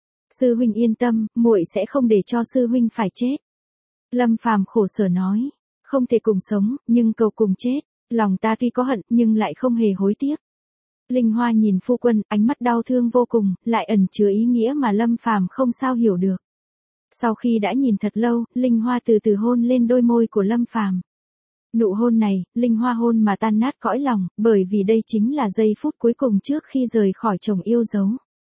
Sư huynh yên tâm, muội sẽ không để cho sư huynh phải chết. Lâm Phàm khổ sở nói, không thể cùng sống, nhưng cầu cùng chết, lòng ta tuy có hận, nhưng lại không hề hối tiếc. Linh Hoa nhìn phu quân, ánh mắt đau thương vô cùng, lại ẩn chứa ý nghĩa mà Lâm Phàm không sao hiểu được. Sau khi đã nhìn thật lâu, Linh Hoa từ từ hôn lên đôi môi của Lâm Phàm. Nụ hôn này, Linh Hoa hôn mà tan nát cõi lòng, bởi vì đây chính là giây phút cuối cùng trước khi rời khỏi chồng yêu dấu.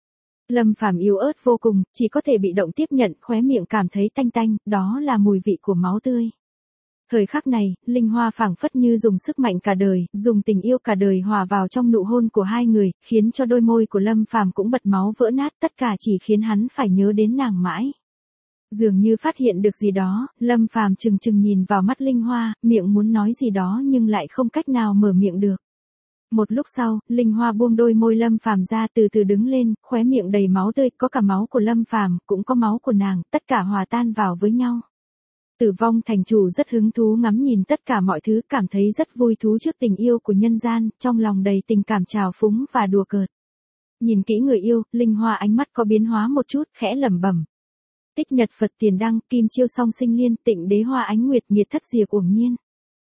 Lâm Phàm yếu ớt vô cùng, chỉ có thể bị động tiếp nhận, khóe miệng cảm thấy tanh tanh, đó là mùi vị của máu tươi. Thời khắc này, Linh Hoa phảng phất như dùng sức mạnh cả đời, dùng tình yêu cả đời hòa vào trong nụ hôn của hai người, khiến cho đôi môi của Lâm Phàm cũng bật máu vỡ nát, tất cả chỉ khiến hắn phải nhớ đến nàng mãi. Dường như phát hiện được gì đó, Lâm Phàm chừng chừng nhìn vào mắt Linh Hoa, miệng muốn nói gì đó nhưng lại không cách nào mở miệng được. Một lúc sau, Linh Hoa buông đôi môi Lâm Phàm ra, từ từ đứng lên, khóe miệng đầy máu tươi, có cả máu của Lâm Phàm, cũng có máu của nàng, tất cả hòa tan vào với nhau. Tử Vong Thành Chủ rất hứng thú ngắm nhìn tất cả mọi thứ, cảm thấy rất vui thú trước tình yêu của nhân gian, trong lòng đầy tình cảm trào phúng và đùa cợt. Nhìn kỹ người yêu, Linh Hoa ánh mắt có biến hóa một chút, khẽ lẩm bẩm. Tích Nhật Phật Tiền Đăng, Kim Chiêu Song Sinh Liên, Tịnh Đế Hoa Ánh Nguyệt, Nghiệt Thất Diệt Uổng Nhiên.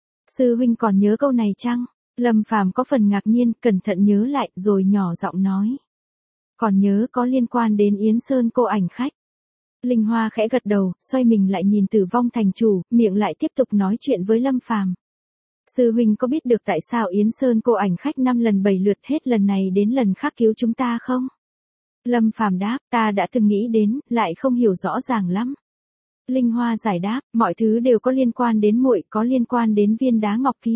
Sư huynh còn nhớ câu này chăng? Lâm Phàm có phần ngạc nhiên, cẩn thận nhớ lại, rồi nhỏ giọng nói. Còn nhớ, có liên quan đến Yến Sơn cô ảnh khách. Linh Hoa khẽ gật đầu, xoay mình lại nhìn Tử Vong Thành Chủ, miệng lại tiếp tục nói chuyện với Lâm Phàm. Sư huynh có biết được tại sao Yến Sơn cô ảnh khách năm lần bảy lượt hết lần này đến lần khác cứu chúng ta không? Lâm Phàm đáp, ta đã từng nghĩ đến, lại không hiểu rõ ràng lắm. Linh Hoa giải đáp, mọi thứ đều có liên quan đến muội, có liên quan đến viên đá ngọc kia.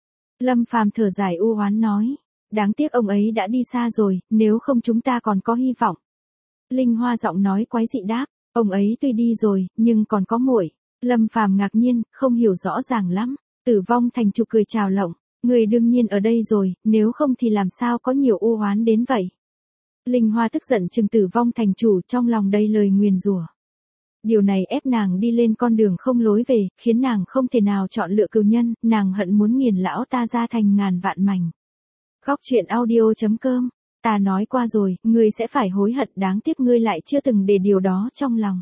Lâm Phàm thở dài u oán nói, đáng tiếc ông ấy đã đi xa rồi, nếu không chúng ta còn có hy vọng. Linh Hoa giọng nói quái dị đáp, ông ấy tuy đi rồi, nhưng còn có muội. Lâm Phàm ngạc nhiên, không hiểu rõ ràng lắm. Tử Vong Thành Chủ cười chào lộng, người đương nhiên ở đây rồi, nếu không thì làm sao có nhiều u oán đến vậy. Linh Hoa tức giận trừng Tử Vong Thành Chủ, trong lòng đầy lời nguyền rủa. Điều này ép nàng đi lên con đường không lối về, khiến nàng không thể nào chọn lựa cừu nhân, nàng hận muốn nghiền lão ta ra thành ngàn vạn mảnh. Góc truyện audio chấm com, ta nói qua rồi, ngươi sẽ phải hối hận, đáng tiếc ngươi lại chưa từng để điều đó trong lòng.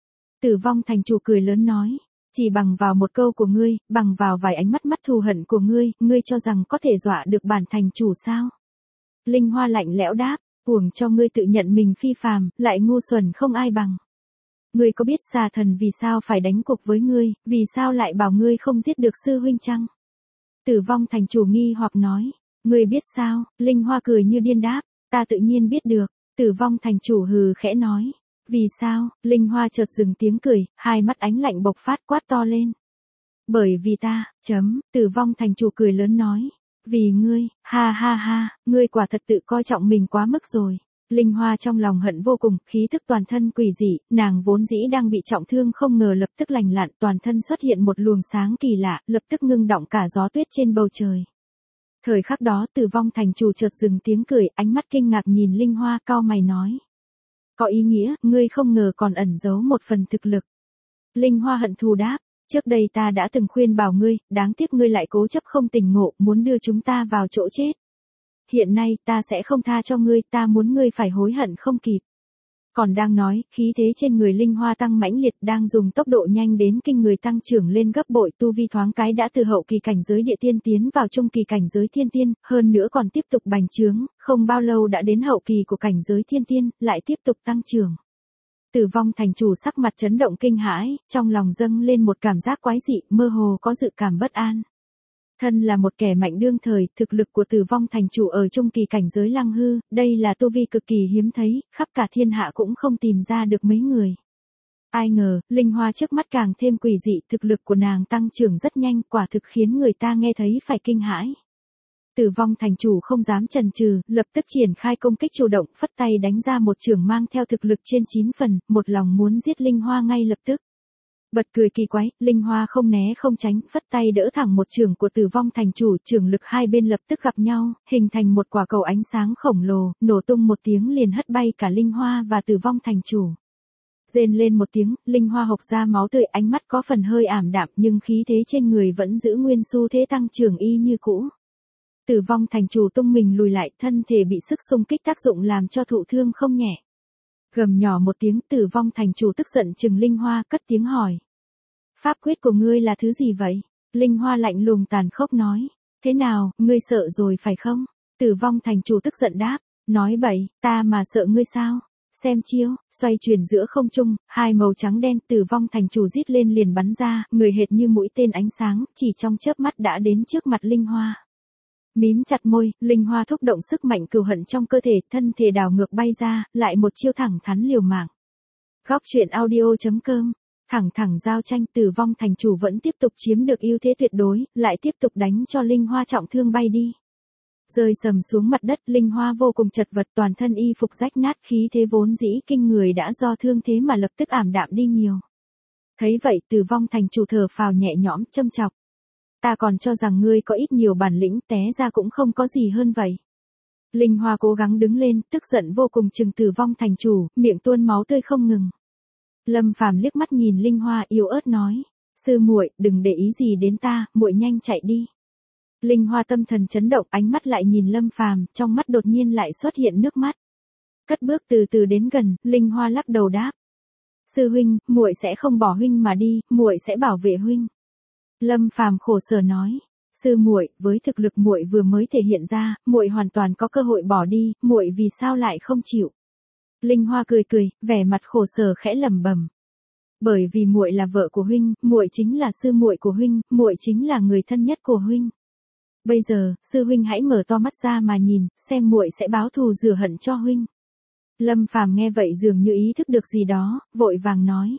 Tử Vong Thành Chủ cười lớn nói, chỉ bằng vào một câu của ngươi, bằng vào vài ánh mắt mắt thù hận của ngươi, ngươi cho rằng có thể dọa được bản thành chủ sao? Linh Hoa lạnh lẽo đáp, uổng cho ngươi tự nhận mình phi phàm, lại ngu xuẩn không ai bằng. Ngươi có biết xà thần vì sao phải đánh cuộc với ngươi, vì sao lại bảo ngươi không giết được sư huynh chăng? Tử Vong Thành Chủ nghi hoặc nói, ngươi biết sao? Linh Hoa cười như điên đáp, ta tự nhiên biết được. Tử Vong Thành Chủ hừ khẽ nói, Vì sao? Linh Hoa chợt dừng tiếng cười, hai mắt ánh lạnh bộc phát quát to lên. Bởi vì ta, chấm, Tử Vong thành chủ cười lớn nói. Vì ngươi, ha ha ha, ngươi quả thật tự coi trọng mình quá mức rồi. Linh Hoa trong lòng hận vô cùng, khí thức toàn thân quỷ dị, nàng vốn dĩ đang bị trọng thương không ngờ lập tức lành lặn, toàn thân xuất hiện một luồng sáng kỳ lạ, lập tức ngưng động cả gió tuyết trên bầu trời. Thời khắc đó Tử Vong thành chủ chợt dừng tiếng cười, ánh mắt kinh ngạc nhìn Linh Hoa, cau mày nói. Có ý nghĩa, ngươi không ngờ còn ẩn giấu một phần thực lực. Linh Hoa hận thù đáp, trước đây ta đã từng khuyên bảo ngươi, đáng tiếc ngươi lại cố chấp không tỉnh ngộ, muốn đưa chúng ta vào chỗ chết. Hiện nay ta sẽ không tha cho ngươi, ta muốn ngươi phải hối hận không kịp. Còn đang nói, khí thế trên người Linh Hoa tăng mãnh liệt, đang dùng tốc độ nhanh đến kinh người tăng trưởng lên gấp bội, tu vi thoáng cái đã từ hậu kỳ cảnh giới địa tiên tiến vào trung kỳ cảnh giới thiên tiên, hơn nữa còn tiếp tục bành trướng, không bao lâu đã đến hậu kỳ của cảnh giới thiên tiên, lại tiếp tục tăng trưởng. Tử Vong thành chủ sắc mặt chấn động kinh hãi, trong lòng dâng lên một cảm giác quái dị, mơ hồ có dự cảm bất an. Thân là một kẻ mạnh đương thời, thực lực của Tử Vong thành chủ ở trung kỳ cảnh giới lăng hư, đây là tu vi cực kỳ hiếm thấy, khắp cả thiên hạ cũng không tìm ra được mấy người. Ai ngờ, Linh Hoa trước mắt càng thêm quỷ dị, thực lực của nàng tăng trưởng rất nhanh, quả thực khiến người ta nghe thấy phải kinh hãi. Tử Vong thành chủ không dám chần chừ, lập tức triển khai công kích chủ động, phất tay đánh ra một chưởng mang theo thực lực trên chín phần, một lòng muốn giết Linh Hoa ngay lập tức. Bật cười kỳ quái, Linh Hoa không né không tránh, phất tay đỡ thẳng một chưởng của Tử Vong thành chủ, chưởng lực hai bên lập tức gặp nhau, hình thành một quả cầu ánh sáng khổng lồ, nổ tung một tiếng liền hất bay cả Linh Hoa và Tử Vong thành chủ. Rên lên một tiếng, Linh Hoa hộc ra máu tươi, ánh mắt có phần hơi ảm đạm nhưng khí thế trên người vẫn giữ nguyên xu thế tăng trưởng y như cũ. Tử Vong thành chủ tung mình lùi lại, thân thể bị sức xung kích tác dụng làm cho thụ thương không nhẹ. Gầm nhỏ một tiếng, Tử Vong thành chủ tức giận trừng Linh Hoa, cất tiếng hỏi. Pháp quyết của ngươi là thứ gì vậy? Linh Hoa lạnh lùng tàn khốc nói. Thế nào, ngươi sợ rồi phải không? Tử Vong thành chủ tức giận đáp. Nói bậy, ta mà sợ ngươi sao? Xem chiêu, xoay chuyển giữa không trung, hai màu trắng đen, Tử Vong thành chủ rít lên liền bắn ra, người hệt như mũi tên ánh sáng, chỉ trong chớp mắt đã đến trước mặt Linh Hoa. Mím chặt môi, Linh Hoa thúc động sức mạnh cừu hận trong cơ thể, thân thể đảo ngược bay ra, lại một chiêu thẳng thắn liều mạng. Góc truyện audio chấm com, thẳng thẳng giao tranh, Tử Vong thành chủ vẫn tiếp tục chiếm được ưu thế tuyệt đối, lại tiếp tục đánh cho Linh Hoa trọng thương bay đi. Rơi sầm xuống mặt đất, Linh Hoa vô cùng chật vật, toàn thân y phục rách nát, khí thế vốn dĩ kinh người đã do thương thế mà lập tức ảm đạm đi nhiều. Thấy vậy, Tử Vong thành chủ thở phào nhẹ nhõm, châm chọc. Ta còn cho rằng ngươi có ít nhiều bản lĩnh, té ra cũng không có gì hơn vậy. Linh Hoa cố gắng đứng lên, tức giận vô cùng trừng Tử Vong thành chủ, miệng tuôn máu tươi không ngừng. Lâm Phàm liếc mắt nhìn Linh Hoa, yếu ớt nói, sư muội, đừng để ý gì đến ta, muội nhanh chạy đi. Linh Hoa tâm thần chấn động, ánh mắt lại nhìn Lâm Phàm, trong mắt đột nhiên lại xuất hiện nước mắt. Cất bước từ từ đến gần, Linh Hoa lắc đầu đáp, sư huynh, muội sẽ không bỏ huynh mà đi, muội sẽ bảo vệ huynh. Lâm Phàm khổ sở nói, sư muội, với thực lực muội vừa mới thể hiện ra, muội hoàn toàn có cơ hội bỏ đi, muội vì sao lại không chịu? Linh Hoa cười cười, vẻ mặt khổ sở khẽ lẩm bẩm. Bởi vì muội là vợ của huynh, muội chính là sư muội của huynh, muội chính là người thân nhất của huynh. Bây giờ, sư huynh hãy mở to mắt ra mà nhìn, xem muội sẽ báo thù rửa hận cho huynh. Lâm Phàm nghe vậy dường như ý thức được gì đó, vội vàng nói.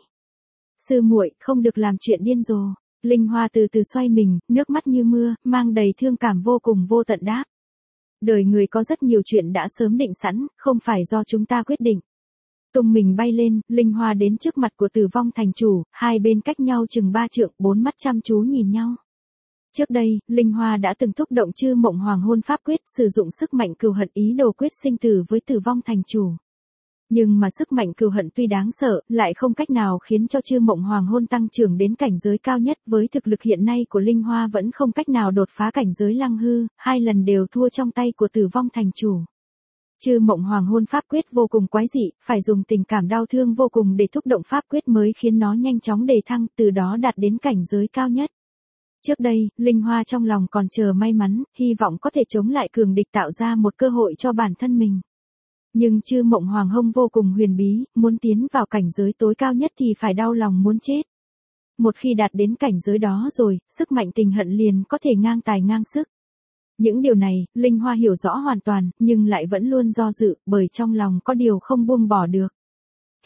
Sư muội, không được làm chuyện điên rồ. Linh Hoa từ từ xoay mình, nước mắt như mưa, mang đầy thương cảm vô cùng vô tận đáp. Đời người có rất nhiều chuyện đã sớm định sẵn, không phải do chúng ta quyết định. Tung mình bay lên, Linh Hoa đến trước mặt của Tử Vong thành chủ, hai bên cách nhau chừng ba trượng, bốn mắt chăm chú nhìn nhau. Trước đây, Linh Hoa đã từng thúc động Chư Mộng Hoàng Hôn pháp quyết, sử dụng sức mạnh cừu hận ý đồ quyết sinh tử với Tử Vong thành chủ. Nhưng mà sức mạnh cừu hận tuy đáng sợ, lại không cách nào khiến cho Chư Mộng Hoàng Hôn tăng trưởng đến cảnh giới cao nhất, với thực lực hiện nay của Linh Hoa vẫn không cách nào đột phá cảnh giới lăng hư, hai lần đều thua trong tay của Tử Vong thành chủ. Chư Mộng Hoàng Hôn pháp quyết vô cùng quái dị, phải dùng tình cảm đau thương vô cùng để thúc động pháp quyết mới khiến nó nhanh chóng đề thăng, từ đó đạt đến cảnh giới cao nhất. Trước đây, Linh Hoa trong lòng còn chờ may mắn, hy vọng có thể chống lại cường địch, tạo ra một cơ hội cho bản thân mình. Nhưng Chư Mộng Hoàng Hôn vô cùng huyền bí, muốn tiến vào cảnh giới tối cao nhất thì phải đau lòng muốn chết. Một khi đạt đến cảnh giới đó rồi, sức mạnh tình hận liền có thể ngang tài ngang sức. Những điều này, Linh Hoa hiểu rõ hoàn toàn, nhưng lại vẫn luôn do dự, bởi trong lòng có điều không buông bỏ được.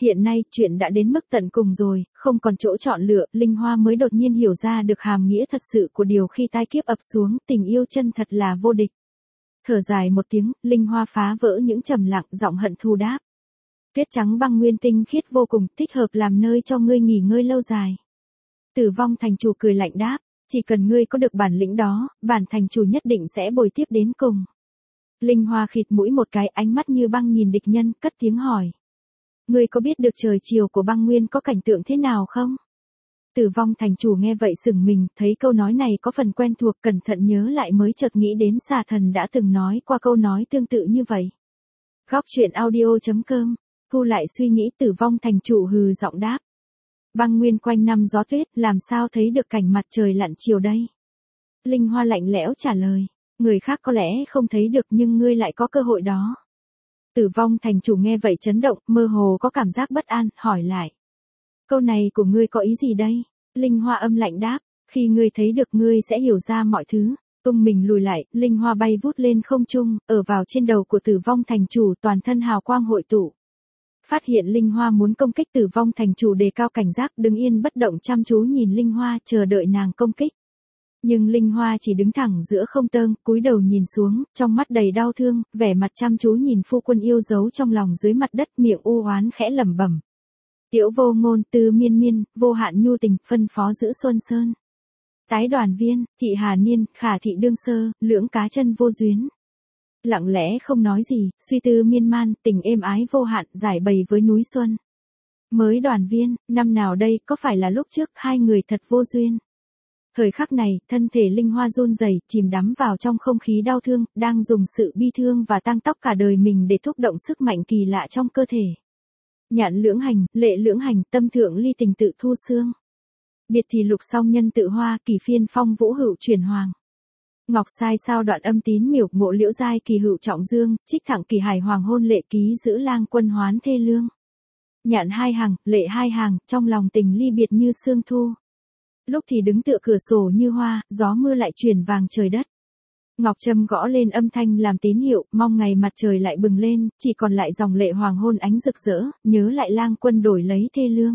Hiện nay, chuyện đã đến mức tận cùng rồi, không còn chỗ chọn lựa, Linh Hoa mới đột nhiên hiểu ra được hàm nghĩa thật sự của điều khi tai kiếp ập xuống, tình yêu chân thật là vô địch. Thở dài một tiếng, Linh Hoa phá vỡ những trầm lặng, giọng hận thù đáp. Tuyết trắng băng nguyên tinh khiết vô cùng, thích hợp làm nơi cho ngươi nghỉ ngơi lâu dài. Tử Vong thành chủ cười lạnh đáp, chỉ cần ngươi có được bản lĩnh đó, bản thành chủ nhất định sẽ bồi tiếp đến cùng. Linh Hoa khịt mũi một cái, ánh mắt như băng nhìn địch nhân, cất tiếng hỏi. Ngươi có biết được trời chiều của băng nguyên có cảnh tượng thế nào không? Tử Vong thành chủ nghe vậy sửng mình, thấy câu nói này có phần quen thuộc, cẩn thận nhớ lại mới chợt nghĩ đến xà thần đã từng nói qua câu nói tương tự như vậy. Góc truyện audio chấm com, thu lại suy nghĩ Tử Vong thành chủ hừ giọng đáp. Băng nguyên quanh năm gió tuyết, làm sao thấy được cảnh mặt trời lặn chiều đây? Linh Hoa lạnh lẽo trả lời, người khác có lẽ không thấy được nhưng ngươi lại có cơ hội đó. Tử Vong thành chủ nghe vậy chấn động, mơ hồ có cảm giác bất an, hỏi lại. Câu này của ngươi có ý gì đây? Linh Hoa âm lạnh đáp, khi ngươi thấy được ngươi sẽ hiểu ra mọi thứ. Tung mình lùi lại, Linh Hoa bay vút lên không trung, ở vào trên đầu của Tử Vong thành chủ, toàn thân hào quang hội tụ. Phát hiện Linh Hoa muốn công kích Tử Vong thành chủ, đề cao cảnh giác, đứng yên bất động chăm chú nhìn Linh Hoa, chờ đợi nàng công kích. Nhưng Linh Hoa chỉ đứng thẳng giữa không tơn, cúi đầu nhìn xuống, trong mắt đầy đau thương, vẻ mặt chăm chú nhìn phu quân yêu dấu trong lòng dưới mặt đất, miệng u oán khẽ lẩm bẩm. Tiểu vô ngôn, tư miên miên, vô hạn nhu tình, phân phó giữ Xuân Sơn. Tái đoàn viên, thị hà niên, khả thị đương sơ, lưỡng cá chân vô duyến. Lặng lẽ không nói gì, suy tư miên man, tình êm ái vô hạn, giải bày với núi xuân. Mới đoàn viên, năm nào đây, có phải là lúc trước hai người thật vô duyên. Thời khắc này, thân thể Linh Hoa run rẩy, chìm đắm vào trong không khí đau thương, đang dùng sự bi thương và tang tóc cả đời mình để thúc động sức mạnh kỳ lạ trong cơ thể. Nhạn lưỡng hành, lệ lưỡng hành, tâm thượng ly tình tự thu xương. Biệt thì lục song nhân tự hoa, kỳ phiên phong vũ hữu chuyển hoàng. Ngọc sai sao đoạn âm tín miểu, ngộ liễu giai kỳ hữu trọng dương, trích thẳng kỳ hải hoàng hôn lệ ký giữ lang quân hoán thê lương. Nhạn hai hàng, lệ hai hàng, trong lòng tình ly biệt như sương thu. Lúc thì đứng tựa cửa sổ như hoa, gió mưa lại chuyển vàng trời đất. Ngọc Trâm gõ lên âm thanh làm tín hiệu, mong ngày mặt trời lại bừng lên, chỉ còn lại dòng lệ hoàng hôn ánh rực rỡ, nhớ lại lang quân đổi lấy thê lương.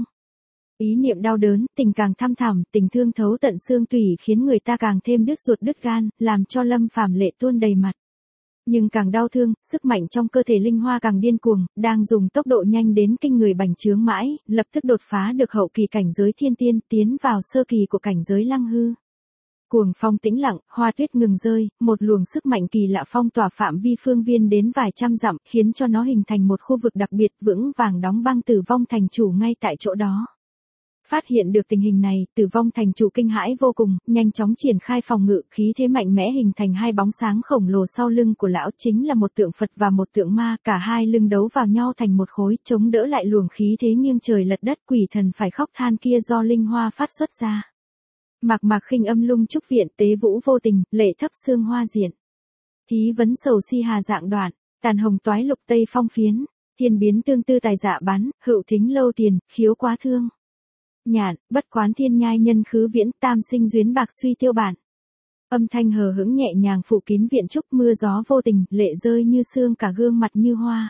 Ý niệm đau đớn, tình càng thăm thẳm, tình thương thấu tận xương tủy khiến người ta càng thêm đứt ruột đứt gan, làm cho Lâm Phàm lệ tuôn đầy mặt. Nhưng càng đau thương, sức mạnh trong cơ thể Linh Hoa càng điên cuồng, đang dùng tốc độ nhanh đến kinh người bành trướng mãi, lập tức đột phá được hậu kỳ cảnh giới thiên tiên, tiến vào sơ kỳ của cảnh giới lăng hư. Cuồng phong tĩnh lặng, hoa tuyết ngừng rơi, một luồng sức mạnh kỳ lạ phong tỏa phạm vi phương viên đến vài trăm dặm, khiến cho nó hình thành một khu vực đặc biệt vững vàng đóng băng Tử Vong thành chủ ngay tại chỗ đó. Phát hiện được tình hình này, Tử Vong thành chủ kinh hãi vô cùng, nhanh chóng triển khai phòng ngự, khí thế mạnh mẽ hình thành hai bóng sáng khổng lồ sau lưng của lão, chính là một tượng Phật và một tượng ma, cả hai lưng đấu vào nhau thành một khối, chống đỡ lại luồng khí thế nghiêng trời lật đất, quỷ thần phải khóc than kia do Linh Hoa phát xuất ra. Mạc mạc khinh âm lung trúc viện, tế vũ vô tình, lệ thấp xương hoa diện. Thí vấn sầu si hà dạng đoạn, tàn hồng toái lục tây phong phiến, thiên biến tương tư tài dạ bán, hữu thính lâu tiền, khiếu quá thương. Nhạn, bất quán thiên nhai nhân khứ viễn, tam sinh duyến bạc suy tiêu bản. Âm thanh hờ hững nhẹ nhàng phủ kín viện trúc, mưa gió vô tình, lệ rơi như sương, cả gương mặt như hoa.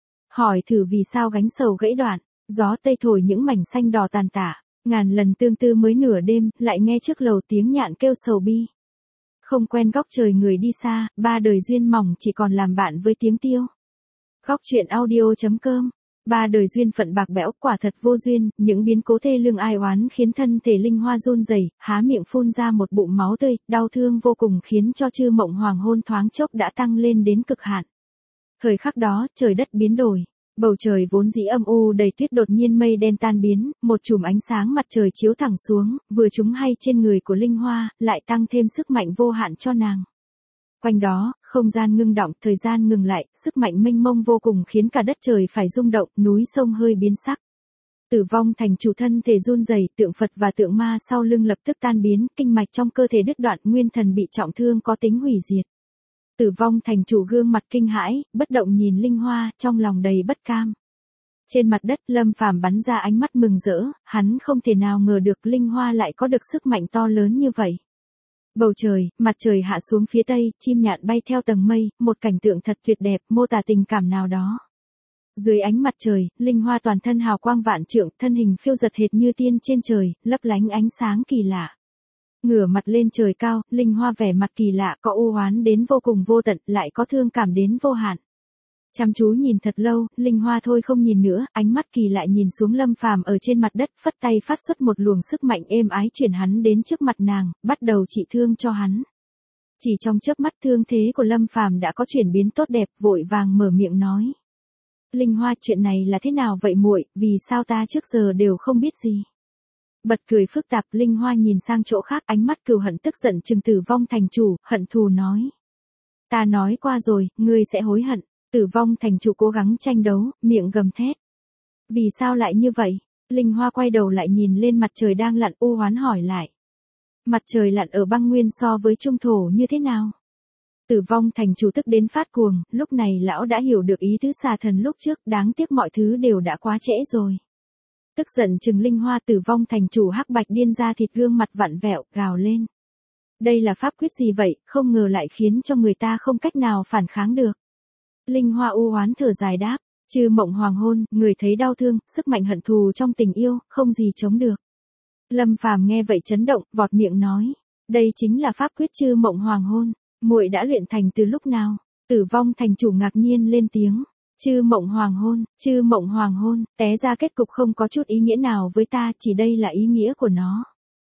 Hỏi thử vì sao gánh sầu gãy đoạn, gió tây thổi những mảnh xanh đỏ tàn tả, ngàn lần tương tư mới nửa đêm, lại nghe trước lầu tiếng nhạn kêu sầu bi. Không quen góc trời người đi xa, ba đời duyên mỏng chỉ còn làm bạn với tiếng tiêu. Góc truyện audio chấm com. Ba đời duyên phận bạc bẽo, quả thật vô duyên, những biến cố thê lương ai oán khiến thân thể Linh Hoa run rẩy, há miệng phun ra một bụng máu tươi, đau thương vô cùng khiến cho chư mộng hoàng hôn thoáng chốc đã tăng lên đến cực hạn. Thời khắc đó, trời đất biến đổi, bầu trời vốn dĩ âm u đầy tuyết đột nhiên mây đen tan biến, một chùm ánh sáng mặt trời chiếu thẳng xuống, vừa trúng hay trên người của Linh Hoa, lại tăng thêm sức mạnh vô hạn cho nàng. Quanh đó, không gian ngưng động, thời gian ngừng lại, sức mạnh mênh mông vô cùng khiến cả đất trời phải rung động, núi sông hơi biến sắc. Tử Vong thành chủ thân thể run rẩy, tượng Phật và tượng ma sau lưng lập tức tan biến, kinh mạch trong cơ thể đứt đoạn, nguyên thần bị trọng thương có tính hủy diệt. Tử Vong thành chủ gương mặt kinh hãi, bất động nhìn Linh Hoa, trong lòng đầy bất cam. Trên mặt đất, Lâm Phàm bắn ra ánh mắt mừng rỡ, hắn không thể nào ngờ được Linh Hoa lại có được sức mạnh to lớn như vậy. Bầu trời, mặt trời hạ xuống phía tây, chim nhạn bay theo tầng mây, một cảnh tượng thật tuyệt đẹp, mô tả tình cảm nào đó. Dưới ánh mặt trời, Linh Hoa toàn thân hào quang vạn trượng, thân hình phiêu dật hệt như tiên trên trời, lấp lánh ánh sáng kỳ lạ. Ngửa mặt lên trời cao, Linh Hoa vẻ mặt kỳ lạ, có u oán đến vô cùng vô tận, lại có thương cảm đến vô hạn. Chăm chú nhìn thật lâu, Linh Hoa thôi không nhìn nữa, ánh mắt kỳ lạ nhìn xuống Lâm Phàm ở trên mặt đất, phất tay phát xuất một luồng sức mạnh êm ái chuyển hắn đến trước mặt nàng, bắt đầu trị thương cho hắn. Chỉ trong chớp mắt thương thế của Lâm Phàm đã có chuyển biến tốt đẹp, vội vàng mở miệng nói. Linh Hoa, chuyện này là thế nào vậy muội, vì sao ta trước giờ đều không biết gì? Bật cười phức tạp, Linh Hoa nhìn sang chỗ khác, ánh mắt cừu hận tức giận trừng Tử Vong thành chủ, hận thù nói. Ta nói qua rồi, ngươi sẽ hối hận. Tử Vong thành chủ cố gắng tranh đấu, miệng gầm thét. Vì sao lại như vậy? Linh Hoa quay đầu lại nhìn lên mặt trời đang lặn, u hoán hỏi lại. Mặt trời lặn ở băng nguyên so với trung thổ như thế nào? Tử Vong thành chủ tức đến phát cuồng, lúc này lão đã hiểu được ý tứ xà thần lúc trước, đáng tiếc mọi thứ đều đã quá trễ rồi. Tức giận trừng Linh Hoa, Tử Vong thành chủ hắc bạch điên ra thịt, gương mặt vặn vẹo, gào lên. Đây là pháp quyết gì vậy, không ngờ lại khiến cho người ta không cách nào phản kháng được. Linh Hoa u oán thở dài đáp, Chư Mộng Hoàng hôn, người thấy đau thương, sức mạnh hận thù trong tình yêu, không gì chống được. Lâm Phàm nghe vậy chấn động, vọt miệng nói, đây chính là pháp quyết Chư Mộng Hoàng hôn, muội đã luyện thành từ lúc nào? Tử Vong thành chủ ngạc nhiên lên tiếng, Chư Mộng Hoàng hôn, Chư Mộng Hoàng hôn, té ra kết cục không có chút ý nghĩa nào với ta, chỉ đây là ý nghĩa của nó.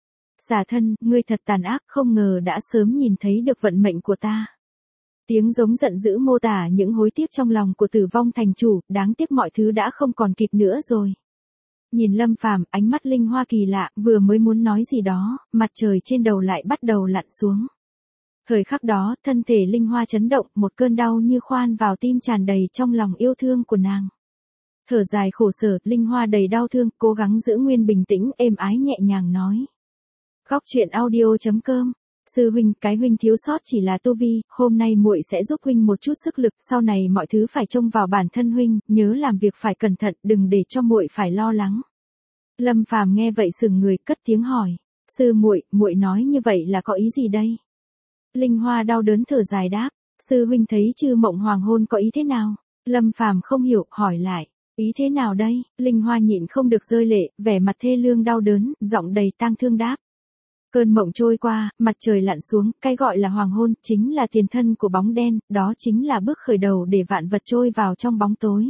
Xà thân, ngươi thật tàn ác, không ngờ đã sớm nhìn thấy được vận mệnh của ta. Tiếng giống giận dữ mô tả những hối tiếc trong lòng của Tử Vong thành chủ, đáng tiếc mọi thứ đã không còn kịp nữa rồi. Nhìn Lâm Phàm, ánh mắt Linh Hoa kỳ lạ, vừa mới muốn nói gì đó, mặt trời trên đầu lại bắt đầu lặn xuống. Thời khắc đó, thân thể Linh Hoa chấn động, một cơn đau như khoan vào tim tràn đầy trong lòng yêu thương của nàng. Thở dài khổ sở, Linh Hoa đầy đau thương, cố gắng giữ nguyên bình tĩnh, êm ái nhẹ nhàng nói. Góc truyện audio chấm com. Sư huynh, cái huynh thiếu sót chỉ là tu vi, hôm nay muội sẽ giúp huynh một chút sức lực, sau này mọi thứ phải trông vào bản thân huynh, nhớ làm việc phải cẩn thận, đừng để cho muội phải lo lắng. Lâm Phàm nghe vậy sững người, cất tiếng hỏi, sư muội, muội nói như vậy là có ý gì đây? Linh Hoa đau đớn thở dài đáp, sư huynh thấy Chư Mộng Hoàng hôn có ý thế nào? Lâm Phàm không hiểu, hỏi lại, ý thế nào đây? Linh Hoa nhịn không được rơi lệ, vẻ mặt thê lương đau đớn, giọng đầy tang thương đáp. Cơn mộng trôi qua, mặt trời lặn xuống, cái gọi là hoàng hôn, chính là tiền thân của bóng đen, đó chính là bước khởi đầu để vạn vật trôi vào trong bóng tối.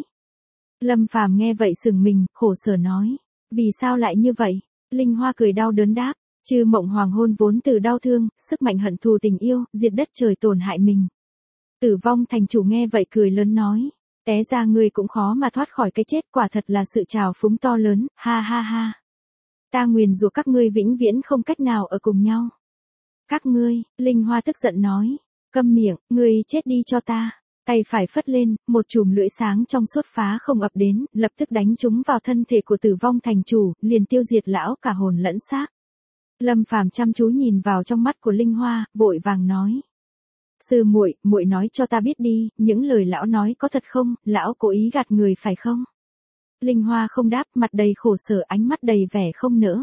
Lâm Phàm nghe vậy sừng mình, khổ sở nói, vì sao lại như vậy? Linh Hoa cười đau đớn đáp, Chư Mộng Hoàng hôn vốn từ đau thương, sức mạnh hận thù tình yêu, diệt đất trời tổn hại mình. Tử Vong thành chủ nghe vậy cười lớn nói, té ra ngươi cũng khó mà thoát khỏi cái chết, quả thật là sự trào phúng to lớn, ha ha ha. Ta nguyền rủa các ngươi vĩnh viễn không cách nào ở cùng nhau. Các ngươi, Linh Hoa tức giận nói, câm miệng, ngươi chết đi cho ta. Tay phải phất lên, một chùm lưỡi sáng trong suốt phá không ập đến, lập tức đánh trúng vào thân thể của Tử Vong thành chủ, liền tiêu diệt lão cả hồn lẫn xác. Lâm Phàm chăm chú nhìn vào trong mắt của Linh Hoa, vội vàng nói, sư muội, muội nói cho ta biết đi, những lời lão nói có thật không, lão cố ý gạt người phải không? Linh Hoa không đáp, mặt đầy khổ sở, ánh mắt đầy vẻ không nỡ.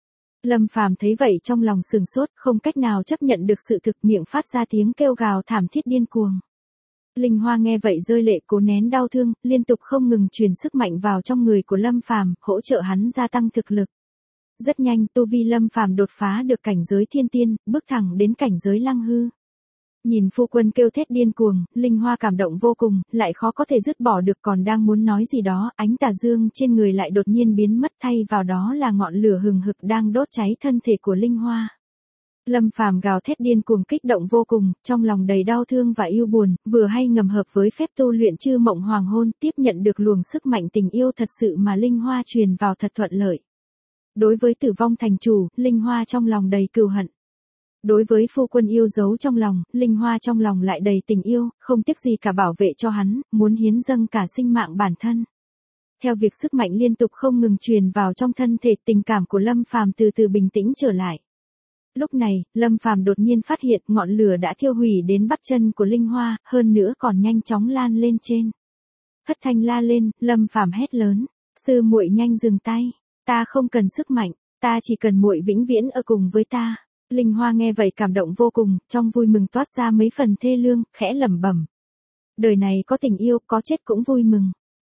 Lâm Phàm thấy vậy trong lòng sừng sốt, không cách nào chấp nhận được sự thực, miệng phát ra tiếng kêu gào thảm thiết điên cuồng. Linh Hoa nghe vậy rơi lệ, cố nén đau thương, liên tục không ngừng truyền sức mạnh vào trong người của Lâm Phàm, hỗ trợ hắn gia tăng thực lực. Rất nhanh, tu vi Lâm Phàm đột phá được cảnh giới thiên tiên, bước thẳng đến cảnh giới lăng hư. Nhìn phu quân kêu thét điên cuồng, Linh Hoa cảm động vô cùng, lại khó có thể dứt bỏ được, còn đang muốn nói gì đó, ánh tà dương trên người lại đột nhiên biến mất, thay vào đó là ngọn lửa hừng hực đang đốt cháy thân thể của Linh Hoa. Lâm Phàm gào thét điên cuồng kích động vô cùng, trong lòng đầy đau thương và yêu buồn, vừa hay ngầm hợp với phép tu luyện Chư Mộng Hoàng hôn, tiếp nhận được luồng sức mạnh tình yêu thật sự mà Linh Hoa truyền vào thật thuận lợi. Đối với Tử Vong thành chủ, Linh Hoa trong lòng đầy cừu hận. Đối với phu quân yêu dấu trong lòng, Linh Hoa trong lòng lại đầy tình yêu, không tiếc gì cả bảo vệ cho hắn, muốn hiến dâng cả sinh mạng bản thân. Theo việc sức mạnh liên tục không ngừng truyền vào trong thân thể, tình cảm của Lâm Phàm từ từ bình tĩnh trở lại. Lúc này, Lâm Phàm đột nhiên phát hiện ngọn lửa đã thiêu hủy đến bắp chân của Linh Hoa, hơn nữa còn nhanh chóng lan lên trên. Thất thanh la lên, Lâm Phàm hét lớn, sư muội nhanh dừng tay, ta không cần sức mạnh, ta chỉ cần muội vĩnh viễn ở cùng với ta. Linh Hoa nghe vậy cảm động vô cùng, trong vui mừng toát ra mấy phần thê lương, khẽ lẩm bẩm. Đời này có tình yêu, có chết cũng vui mừng.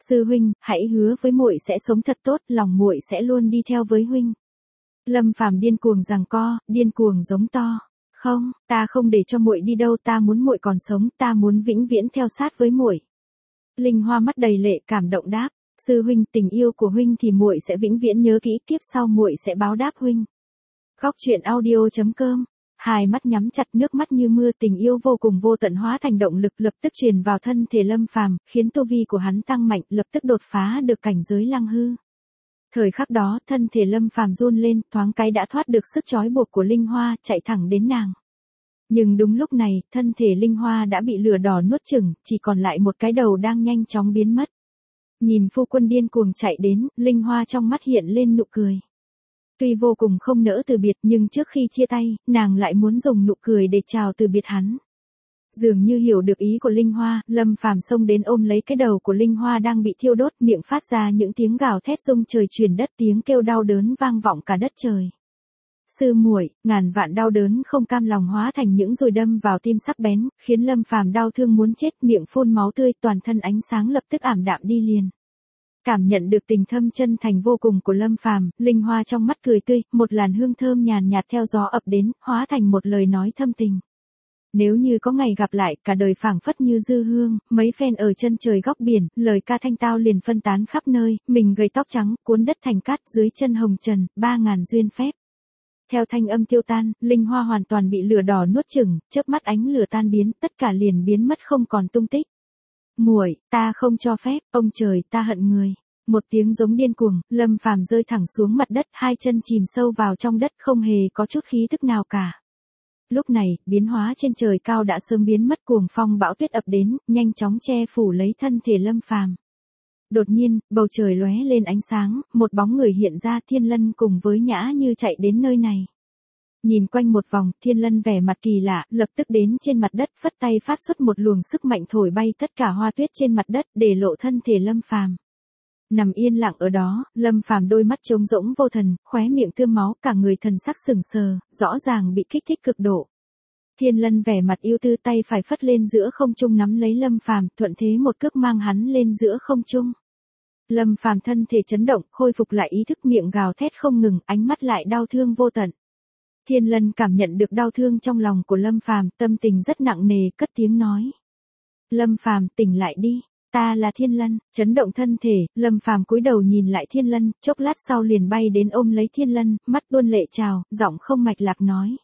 Sư huynh, hãy hứa với muội sẽ sống thật tốt, lòng muội sẽ luôn đi theo với huynh. Lâm Phàm điên cuồng giằng co, điên cuồng giống to. Không, ta không để cho muội đi đâu, ta muốn muội còn sống, ta muốn vĩnh viễn theo sát với muội. Linh Hoa mắt đầy lệ cảm động đáp, sư huynh, tình yêu của huynh thì muội sẽ vĩnh viễn nhớ kỹ, kiếp sau muội sẽ báo đáp huynh. Góc truyện audio chấm com. Hai mắt nhắm chặt, nước mắt như mưa, tình yêu vô cùng vô tận hóa thành động lực lập tức truyền vào thân thể Lâm Phàm, khiến tu vi của hắn tăng mạnh, lập tức đột phá được cảnh giới lăng hư. Thời khắc đó, thân thể Lâm Phàm run lên, thoáng cái đã thoát được sức trói buộc của Linh Hoa, chạy thẳng đến nàng. Nhưng đúng lúc này, thân thể Linh Hoa đã bị lửa đỏ nuốt chửng, chỉ còn lại một cái đầu đang nhanh chóng biến mất. Nhìn phu quân điên cuồng chạy đến, Linh Hoa trong mắt hiện lên nụ cười. Tuy vô cùng không nỡ từ biệt, nhưng trước khi chia tay, nàng lại muốn dùng nụ cười để chào từ biệt hắn. Dường như hiểu được ý của Linh Hoa, Lâm Phàm xông đến ôm lấy cái đầu của Linh Hoa đang bị thiêu đốt, miệng phát ra những tiếng gào thét rung trời chuyển đất, tiếng kêu đau đớn vang vọng cả đất trời. Sư muội, ngàn vạn đau đớn không cam lòng hóa thành những dùi đâm vào tim sắc bén, khiến Lâm Phàm đau thương muốn chết, miệng phun máu tươi, toàn thân ánh sáng lập tức ảm đạm đi liền. Cảm nhận được tình thâm chân thành vô cùng của Lâm Phàm, Linh Hoa trong mắt cười tươi, một làn hương thơm nhàn nhạt theo gió ập đến, hóa thành một lời nói thâm tình. Nếu như có ngày gặp lại, cả đời phảng phất như dư hương, mấy phen ở chân trời góc biển, lời ca thanh tao liền phân tán khắp nơi, mình gầy tóc trắng, cuốn đất thành cát, dưới chân hồng trần, ba ngàn duyên phép. Theo thanh âm tiêu tan, Linh Hoa hoàn toàn bị lửa đỏ nuốt chửng, chớp mắt ánh lửa tan biến, tất cả liền biến mất không còn tung tích. Muội, ta không cho phép, ông trời, ta hận người. Một tiếng giống điên cuồng, Lâm Phàm rơi thẳng xuống mặt đất, hai chân chìm sâu vào trong đất, không hề có chút khí tức nào cả. Lúc này, biến hóa trên trời cao đã sớm biến mất, cuồng phong bão tuyết ập đến, nhanh chóng che phủ lấy thân thể Lâm Phàm. Đột nhiên, bầu trời lóe lên ánh sáng, một bóng người hiện ra, Thiên Lân cùng với Nhã Như chạy đến nơi này. Nhìn quanh một vòng, Thiên Lân vẻ mặt kỳ lạ, lập tức đến trên mặt đất, phất tay phát xuất một luồng sức mạnh thổi bay tất cả hoa tuyết trên mặt đất, để lộ thân thể Lâm Phàm. Nằm yên lặng ở đó, Lâm Phàm đôi mắt trống rỗng vô thần, khóe miệng tươm máu, cả người thần sắc sừng sờ, rõ ràng bị kích thích cực độ. Thiên Lân vẻ mặt yêu tư, tay phải phất lên giữa không trung nắm lấy Lâm Phàm, thuận thế một cước mang hắn lên giữa không trung. Lâm Phàm thân thể chấn động, khôi phục lại ý thức, miệng gào thét không ngừng, ánh mắt lại đau thương vô tận. Thiên Lân cảm nhận được đau thương trong lòng của Lâm Phàm, tâm tình rất nặng nề, cất tiếng nói: Lâm Phàm, tỉnh lại đi, ta là Thiên Lân. Chấn động thân thể, Lâm Phàm cúi đầu nhìn lại Thiên Lân, chốc lát sau liền bay đến ôm lấy Thiên Lân, mắt tuôn lệ trào, giọng không mạch lạc nói: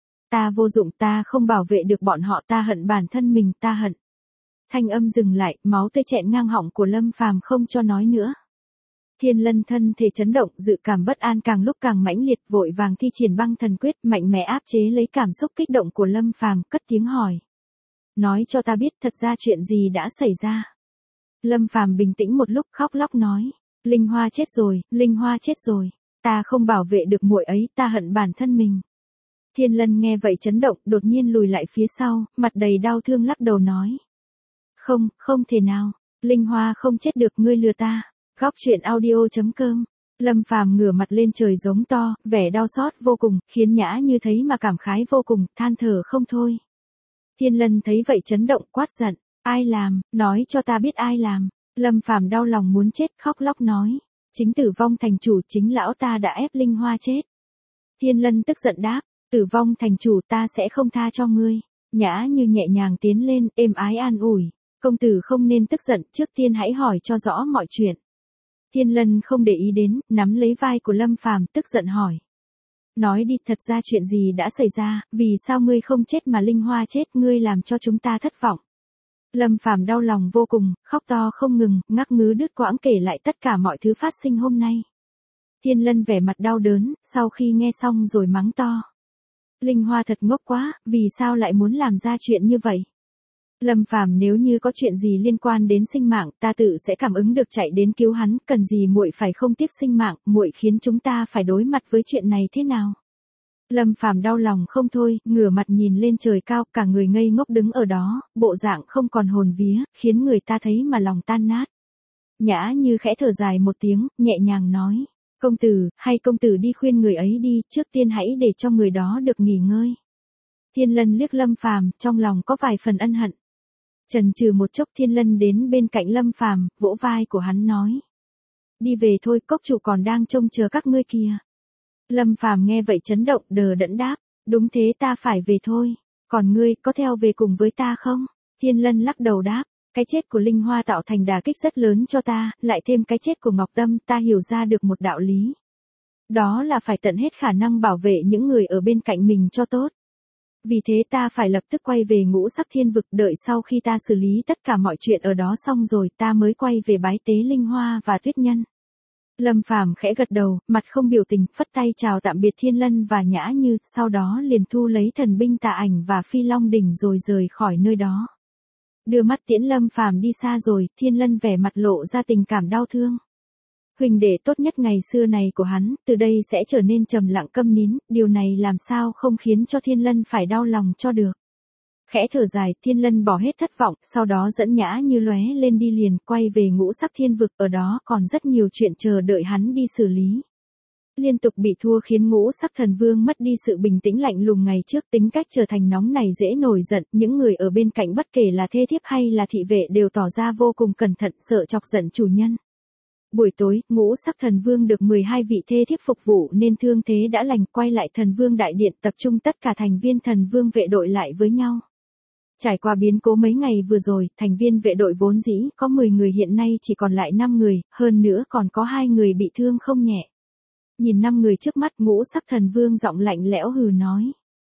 Ta vô dụng, ta không bảo vệ được bọn họ, ta hận bản thân mình, ta hận. Thanh âm dừng lại, máu tươi chẹn ngang họng của Lâm Phàm không cho nói nữa. Thiên Lân thân thể chấn động, dự cảm bất an càng lúc càng mãnh liệt, vội vàng thi triển băng thần quyết, mạnh mẽ áp chế lấy cảm xúc kích động của Lâm Phàm, cất tiếng hỏi: Nói cho ta biết, thật ra chuyện gì đã xảy ra? Lâm Phàm bình tĩnh một lúc, khóc lóc nói: Linh Hoa chết rồi, Linh Hoa chết rồi, ta không bảo vệ được muội ấy, ta hận bản thân mình. Thiên Lân nghe vậy chấn động, đột nhiên lùi lại phía sau, mặt đầy đau thương lắc đầu nói: Không, không thể nào, Linh Hoa không chết được, ngươi lừa ta. Góc truyện audio chấm com. Lâm Phàm ngửa mặt lên trời giống to, vẻ đau xót vô cùng, khiến Nhã Như thấy mà cảm khái vô cùng, than thở không thôi. Thiên Lân thấy vậy chấn động, quát giận: Ai làm, nói cho ta biết ai làm. Lâm Phàm đau lòng muốn chết, khóc lóc nói: Chính Tử Vong thành chủ, chính lão ta đã ép Linh Hoa chết. Thiên Lân tức giận đáp: Tử Vong thành chủ, ta sẽ không tha cho ngươi. Nhã Như nhẹ nhàng tiến lên, êm ái an ủi: Công tử không nên tức giận, trước tiên hãy hỏi cho rõ mọi chuyện. Thiên Lân không để ý đến, nắm lấy vai của Lâm Phàm, tức giận hỏi: Nói đi, thật ra chuyện gì đã xảy ra, vì sao ngươi không chết mà Linh Hoa chết, ngươi làm cho chúng ta thất vọng. Lâm Phàm đau lòng vô cùng, khóc to không ngừng, ngắc ngứ đứt quãng kể lại tất cả mọi thứ phát sinh hôm nay. Thiên Lân vẻ mặt đau đớn, sau khi nghe xong rồi mắng to: Linh Hoa thật ngốc quá, vì sao lại muốn làm ra chuyện như vậy? Lâm Phàm, nếu như có chuyện gì liên quan đến sinh mạng, ta tự sẽ cảm ứng được chạy đến cứu hắn, cần gì muội phải không tiếc sinh mạng, muội khiến chúng ta phải đối mặt với chuyện này thế nào? Lâm Phàm đau lòng không thôi, ngửa mặt nhìn lên trời cao, cả người ngây ngốc đứng ở đó, bộ dạng không còn hồn vía, khiến người ta thấy mà lòng tan nát. Nhã Như khẽ thở dài một tiếng, nhẹ nhàng nói: Công tử, hay công tử đi khuyên người ấy đi, trước tiên hãy để cho người đó được nghỉ ngơi. Thiên Lân liếc Lâm Phàm, trong lòng có vài phần ân hận. Chần chừ một chốc Thiên Lân đến bên cạnh Lâm Phàm, vỗ vai của hắn nói. Đi về thôi, cốc chủ còn đang trông chờ các ngươi kìa. Lâm Phàm nghe vậy chấn động, đờ đẫn đáp. Đúng thế, ta phải về thôi. Còn ngươi, có theo về cùng với ta không? Thiên Lân lắc đầu đáp. Cái chết của Linh Hoa tạo thành đả kích rất lớn cho ta, lại thêm cái chết của Ngọc Tâm, ta hiểu ra được một đạo lý. Đó là phải tận hết khả năng bảo vệ những người ở bên cạnh mình cho tốt. Vì thế ta phải lập tức quay về Ngũ Sắc Thiên Vực, đợi sau khi ta xử lý tất cả mọi chuyện ở đó xong rồi ta mới quay về bái tế Linh Hoa và Tuyết Nhân. Lâm Phàm khẽ gật đầu, mặt không biểu tình, phất tay chào tạm biệt Thiên Lân và Nhã Như, sau đó liền thu lấy thần binh Tà Ảnh và Phi Long đỉnh rồi rời khỏi nơi đó. Đưa mắt tiễn Lâm Phàm đi xa rồi, Thiên Lân vẻ mặt lộ ra tình cảm đau thương. Huỳnh đệ tốt nhất ngày xưa này của hắn, từ đây sẽ trở nên trầm lặng câm nín, điều này làm sao không khiến cho Thiên Lân phải đau lòng cho được. Khẽ thở dài, Thiên Lân bỏ hết thất vọng, sau đó dẫn Nhã Như lóe lên đi liền, quay về Ngũ Sắc Thiên Vực, ở đó còn rất nhiều chuyện chờ đợi hắn đi xử lý. Liên tục bị thua khiến Ngũ Sắc Thần Vương mất đi sự bình tĩnh lạnh lùng ngày trước, tính cách trở thành nóng này dễ nổi giận, những người ở bên cạnh bất kể là thê thiếp hay là thị vệ đều tỏ ra vô cùng cẩn thận, sợ chọc giận chủ nhân. Buổi tối, Ngũ Sắc Thần Vương được mười hai vị thê thiếp phục vụ nên thương thế đã lành, quay lại Thần Vương Đại Điện, tập trung tất cả thành viên Thần Vương vệ đội lại với nhau. Trải qua biến cố mấy ngày vừa rồi, thành viên vệ đội vốn dĩ có mười người hiện nay chỉ còn lại năm người, hơn nữa còn có hai người bị thương không nhẹ. Nhìn năm người trước mắt, Ngũ Sắc Thần Vương giọng lạnh lẽo hừ nói.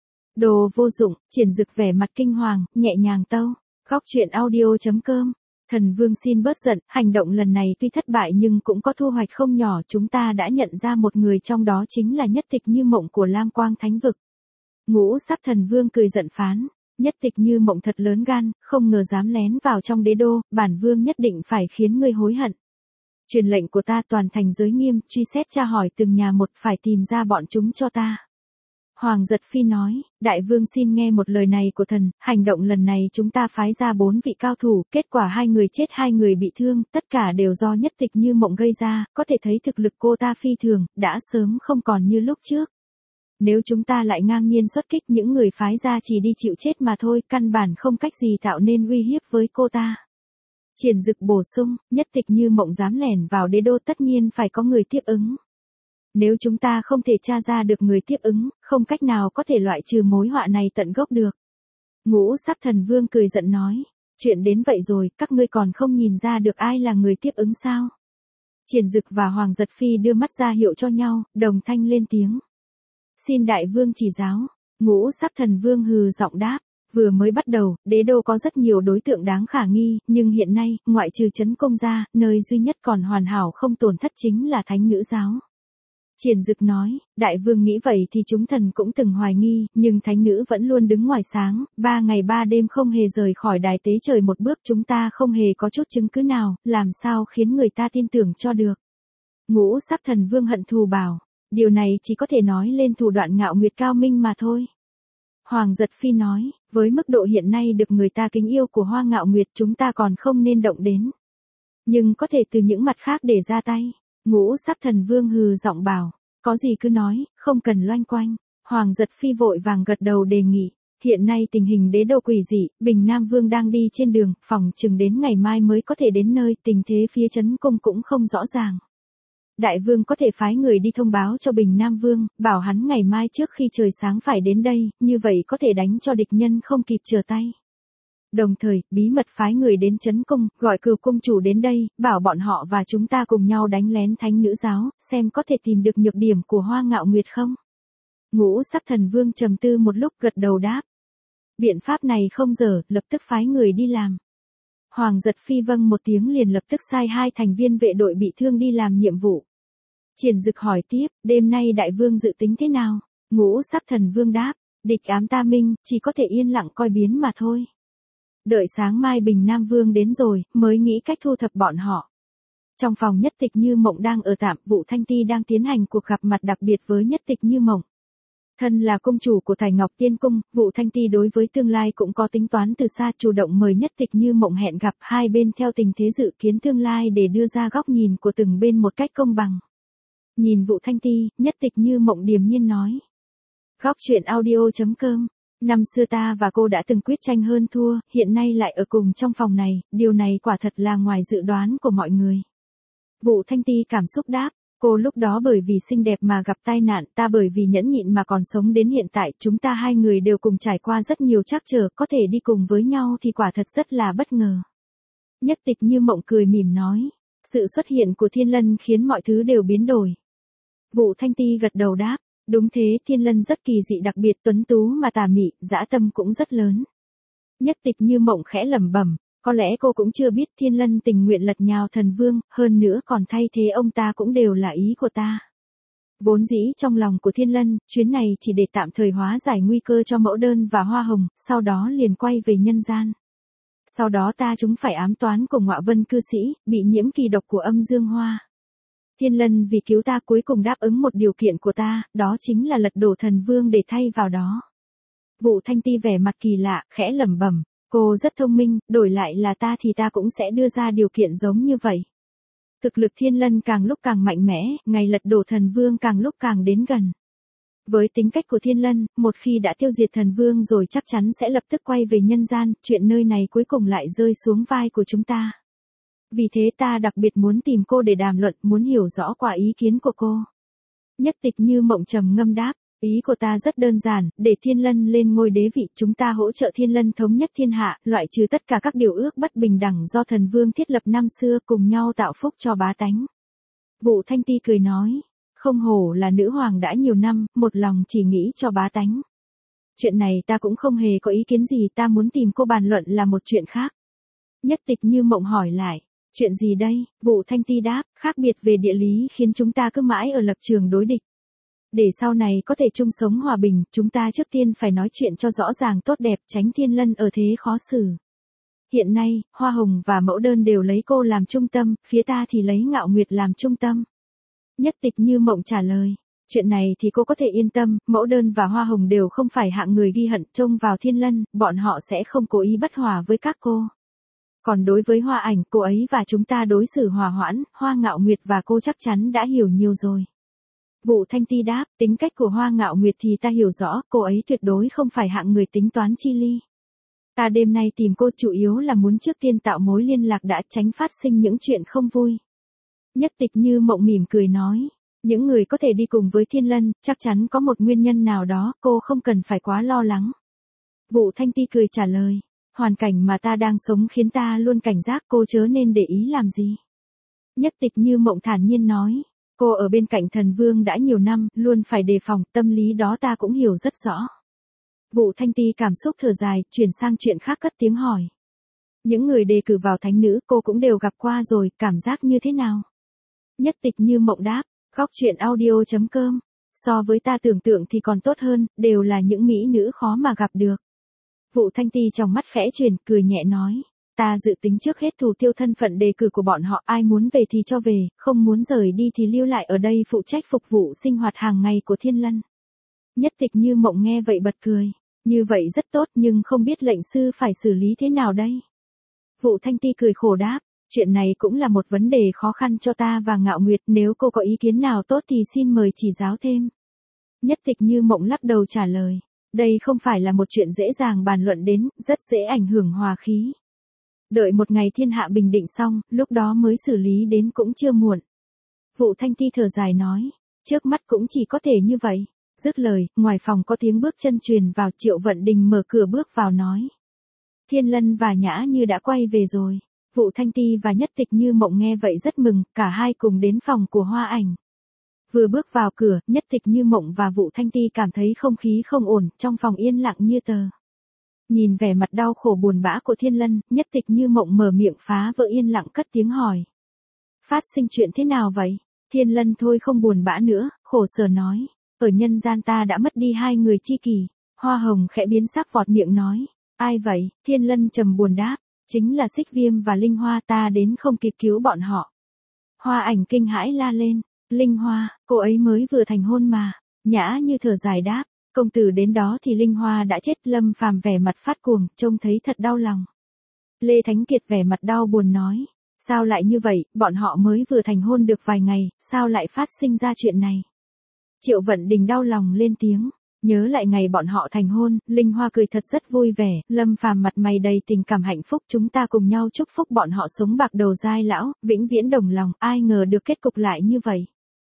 Đồ vô dụng, Triển Dực vẻ mặt kinh hoàng, nhẹ nhàng tâu. Góc truyện audio chấm com. Thần Vương xin bớt giận, hành động lần này tuy thất bại nhưng cũng có thu hoạch không nhỏ, chúng ta đã nhận ra một người trong đó chính là Nhất Tịch Như Mộng của Lam Quang Thánh Vực. Ngũ Sắc Thần Vương cười giận phán. Nhất Tịch Như Mộng thật lớn gan, không ngờ dám lén vào trong đế đô, bản vương nhất định phải khiến ngươi hối hận. Truyền lệnh của ta, toàn thành giới nghiêm, truy xét tra hỏi từng nhà một, phải tìm ra bọn chúng cho ta. Hoàng Giật Phi nói, đại vương xin nghe một lời này của thần, hành động lần này chúng ta phái ra bốn vị cao thủ, kết quả hai người chết hai người bị thương, tất cả đều do Nhất Tịch Như Mộng gây ra, có thể thấy thực lực cô ta phi thường, đã sớm không còn như lúc trước. Nếu chúng ta lại ngang nhiên xuất kích, những người phái ra chỉ đi chịu chết mà thôi, căn bản không cách gì tạo nên uy hiếp với cô ta. Triển Dực bổ sung, Nhất Tịch Như Mộng dám lẻn vào đế đô tất nhiên phải có người tiếp ứng. Nếu chúng ta không thể tra ra được người tiếp ứng, không cách nào có thể loại trừ mối họa này tận gốc được. Ngũ Sắc Thần Vương cười giận nói, chuyện đến vậy rồi, các ngươi còn không nhìn ra được ai là người tiếp ứng sao? Triển Dực và Hoàng Giật Phi đưa mắt ra hiệu cho nhau, đồng thanh lên tiếng. Xin đại vương chỉ giáo. Ngũ Sắc Thần Vương hừ giọng đáp. Vừa mới bắt đầu, đế đô có rất nhiều đối tượng đáng khả nghi, nhưng hiện nay, ngoại trừ Trấn Công ra, nơi duy nhất còn hoàn hảo không tổn thất chính là Thánh Nữ Giáo. Triển Dực nói, đại vương nghĩ vậy thì chúng thần cũng từng hoài nghi, nhưng Thánh Nữ vẫn luôn đứng ngoài sáng, ba ngày ba đêm không hề rời khỏi đài tế trời một bước, chúng ta không hề có chút chứng cứ nào, làm sao khiến người ta tin tưởng cho được. Ngũ Sắc Thần Vương hận thù bảo, điều này chỉ có thể nói lên thủ đoạn ngạo nguyệt cao minh mà thôi. Hoàng Giật Phi nói, với mức độ hiện nay được người ta kính yêu của Hoa Ngạo Nguyệt chúng ta còn không nên động đến. Nhưng có thể từ những mặt khác để ra tay. Ngũ Sắc Thần Vương hừ giọng bảo, có gì cứ nói, không cần loanh quanh. Hoàng Giật Phi vội vàng gật đầu đề nghị. Hiện nay tình hình đế đô quỷ dị, Bình Nam Vương đang đi trên đường, phòng chừng đến ngày mai mới có thể đến nơi, tình thế phía Trấn Cung cũng không rõ ràng. Đại vương có thể phái người đi thông báo cho Bình Nam Vương, bảo hắn ngày mai trước khi trời sáng phải đến đây, như vậy có thể đánh cho địch nhân không kịp trở tay. Đồng thời, bí mật phái người đến Trấn Cung, gọi Cửu Cung chủ đến đây, bảo bọn họ và chúng ta cùng nhau đánh lén Thánh Nữ Giáo, xem có thể tìm được nhược điểm của Hoa Ngạo Nguyệt không. Ngũ Sắc Thần Vương trầm tư một lúc gật đầu đáp. Biện pháp này không dở, lập tức phái người đi làm. Hoàng Giật Phi vâng một tiếng liền lập tức sai hai thành viên vệ đội bị thương đi làm nhiệm vụ. Triển Dực hỏi tiếp, đêm nay đại vương dự tính thế nào? Ngũ Sắc Thần Vương đáp, địch ám ta minh, chỉ có thể yên lặng coi biến mà thôi. Đợi sáng mai Bình Nam Vương đến rồi, mới nghĩ cách thu thập bọn họ. Trong phòng Nhất Tịch Như Mộng đang ở tạm, Vũ Thanh Ti đang tiến hành cuộc gặp mặt đặc biệt với Nhất Tịch Như Mộng. Thân là cung chủ của Thải Ngọc Tiên Cung, Vũ Thanh Ti đối với tương lai cũng có tính toán từ xa, chủ động mời Nhất Tịch Như Mộng hẹn gặp, hai bên theo tình thế dự kiến tương lai để đưa ra góc nhìn của từng bên một cách công bằng. Nhìn Vũ Thanh Ti, Nhất Tịch Như Mộng điềm nhiên nói. Góc truyện audio chấm com Năm xưa ta và cô đã từng quyết tranh hơn thua, hiện nay lại ở cùng trong phòng này, điều này quả thật là ngoài dự đoán của mọi người. Vũ Thanh Ti cảm xúc đáp, cô lúc đó bởi vì xinh đẹp mà gặp tai nạn, ta bởi vì nhẫn nhịn mà còn sống đến hiện tại, chúng ta hai người đều cùng trải qua rất nhiều trắc trở, có thể đi cùng với nhau thì quả thật rất là bất ngờ. Nhất Tịch Như Mộng cười mỉm nói, sự xuất hiện của Thiên Lân khiến mọi thứ đều biến đổi. Vũ Thanh Ti gật đầu đáp, đúng thế, Thiên Lân rất kỳ dị đặc biệt, tuấn tú mà tà mị, dã tâm cũng rất lớn. Nhất Tịch Như Mộng khẽ lẩm bẩm, có lẽ cô cũng chưa biết Thiên Lân tình nguyện lật nhào thần vương, hơn nữa còn thay thế ông ta cũng đều là ý của ta. Vốn dĩ trong lòng của Thiên Lân, chuyến này chỉ để tạm thời hóa giải nguy cơ cho Mẫu Đơn và Hoa Hồng, sau đó liền quay về nhân gian. Sau đó ta chúng phải ám toán của Ngọa Vân cư sĩ, bị nhiễm kỳ độc của âm dương hoa. Thiên Lân vì cứu ta cuối cùng đáp ứng một điều kiện của ta, đó chính là lật đổ thần vương để thay vào đó. Vũ Thanh Ti vẻ mặt kỳ lạ, khẽ lẩm bẩm, cô rất thông minh, đổi lại là ta thì ta cũng sẽ đưa ra điều kiện giống như vậy. Thực lực Thiên Lân càng lúc càng mạnh mẽ, ngày lật đổ thần vương càng lúc càng đến gần. Với tính cách của Thiên Lân, một khi đã tiêu diệt thần vương rồi chắc chắn sẽ lập tức quay về nhân gian, chuyện nơi này cuối cùng lại rơi xuống vai của chúng ta. Vì thế ta đặc biệt muốn tìm cô để đàm luận, muốn hiểu rõ quả ý kiến của cô. Nhất Tịch Như Mộng trầm ngâm đáp, ý của ta rất đơn giản, để Thiên Lân lên ngôi đế vị, chúng ta hỗ trợ Thiên Lân thống nhất thiên hạ, loại trừ tất cả các điều ước bất bình đẳng do thần vương thiết lập năm xưa, cùng nhau tạo phúc cho bá tánh. Vũ Thanh Ti cười nói, không hổ là nữ hoàng đã nhiều năm, một lòng chỉ nghĩ cho bá tánh. Chuyện này ta cũng không hề có ý kiến gì, ta muốn tìm cô bàn luận là một chuyện khác. Nhất Tịch Như Mộng hỏi lại, chuyện gì đây? Vũ Thanh Ti đáp, khác biệt về địa lý khiến chúng ta cứ mãi ở lập trường đối địch. Để sau này có thể chung sống hòa bình, chúng ta trước tiên phải nói chuyện cho rõ ràng tốt đẹp, tránh Thiên Lân ở thế khó xử. Hiện nay, Hoa Hồng và Mẫu Đơn đều lấy cô làm trung tâm, phía ta thì lấy Ngạo Nguyệt làm trung tâm. Nhất Tịch Như Mộng trả lời, chuyện này thì cô có thể yên tâm, Mẫu Đơn và Hoa Hồng đều không phải hạng người ghi hận, trông vào Thiên Lân, bọn họ sẽ không cố ý bất hòa với các cô. Còn đối với Hoa Ảnh, cô ấy và chúng ta đối xử hòa hoãn, Hoa Ngạo Nguyệt và cô chắc chắn đã hiểu nhiều rồi. Vũ Thanh Ti đáp, tính cách của Hoa Ngạo Nguyệt thì ta hiểu rõ, cô ấy tuyệt đối không phải hạng người tính toán chi ly. Ta đêm nay tìm cô chủ yếu là muốn trước tiên tạo mối liên lạc đã, tránh phát sinh những chuyện không vui. Nhất Tịch Như Mộng mỉm cười nói, những người có thể đi cùng với Thiên Lân, chắc chắn có một nguyên nhân nào đó, cô không cần phải quá lo lắng. Vũ Thanh Ti cười trả lời, hoàn cảnh mà ta đang sống khiến ta luôn cảnh giác, cô chớ nên để ý làm gì. Nhất Tịch Như Mộng thản nhiên nói, cô ở bên cạnh thần vương đã nhiều năm, luôn phải đề phòng, tâm lý đó ta cũng hiểu rất rõ. Vũ Thanh Ti cảm xúc thở dài, chuyển sang chuyện khác cất tiếng hỏi. Những người đề cử vào thánh nữ cô cũng đều gặp qua rồi, cảm giác như thế nào? Nhất Tịch Như Mộng đáp, góc truyện audio chấm com. So với ta tưởng tượng thì còn tốt hơn, đều là những mỹ nữ khó mà gặp được. Vũ Thanh Ti trong mắt khẽ chuyển, cười nhẹ nói, ta dự tính trước hết thủ tiêu thân phận đề cử của bọn họ, ai muốn về thì cho về, không muốn rời đi thì lưu lại ở đây phụ trách phục vụ sinh hoạt hàng ngày của Thiên Lân. Nhất Tịch Như Mộng nghe vậy bật cười, như vậy rất tốt nhưng không biết lệnh sư phải xử lý thế nào đây? Vũ Thanh Ti cười khổ đáp, chuyện này cũng là một vấn đề khó khăn cho ta và Ngạo Nguyệt, nếu cô có ý kiến nào tốt thì xin mời chỉ giáo thêm. Nhất Tịch Như Mộng lắc đầu trả lời, đây không phải là một chuyện dễ dàng bàn luận đến, rất dễ ảnh hưởng hòa khí. Đợi một ngày thiên hạ bình định xong, lúc đó mới xử lý đến cũng chưa muộn. Vũ Thanh Ti thở dài nói, trước mắt cũng chỉ có thể như vậy. Dứt lời, ngoài phòng có tiếng bước chân truyền vào, Triệu Vận Đình mở cửa bước vào nói. Thiên Lân và Nhã Như đã quay về rồi. Vũ Thanh Ti và Nhất Tịch Như Mộng nghe vậy rất mừng, cả hai cùng đến phòng của Hoa Ảnh. Vừa bước vào cửa, Nhất Tịch Như Mộng và Vũ Thanh Ti cảm thấy không khí không ổn, trong phòng yên lặng như tờ. Nhìn vẻ mặt đau khổ buồn bã của Thiên Lân, Nhất Tịch Như Mộng mở miệng phá vỡ yên lặng cất tiếng hỏi. Phát sinh chuyện thế nào vậy? Thiên Lân thôi không buồn bã nữa, khổ sở nói. Ở nhân gian ta đã mất đi hai người chi kỷ. Hoa Hồng khẽ biến sắc vọt miệng nói. Ai vậy? Thiên Lân trầm buồn đáp. Chính là Xích Viêm và Linh Hoa, ta đến không kịp cứu bọn họ. Hoa Ảnh kinh hãi la lên. Linh Hoa, cô ấy mới vừa thành hôn mà. Nhã Như thở dài đáp. Công tử đến đó thì Linh Hoa đã chết. Lâm Phàm vẻ mặt phát cuồng, trông thấy thật đau lòng. Lê Thánh Kiệt vẻ mặt đau buồn nói. Sao lại như vậy, bọn họ mới vừa thành hôn được vài ngày, sao lại phát sinh ra chuyện này? Triệu Vận Đình đau lòng lên tiếng. Nhớ lại ngày bọn họ thành hôn, Linh Hoa cười thật rất vui vẻ, Lâm Phàm mặt mày đầy tình cảm hạnh phúc, chúng ta cùng nhau chúc phúc bọn họ sống bạc đầu dai lão, vĩnh viễn đồng lòng, ai ngờ được kết cục lại như vậy.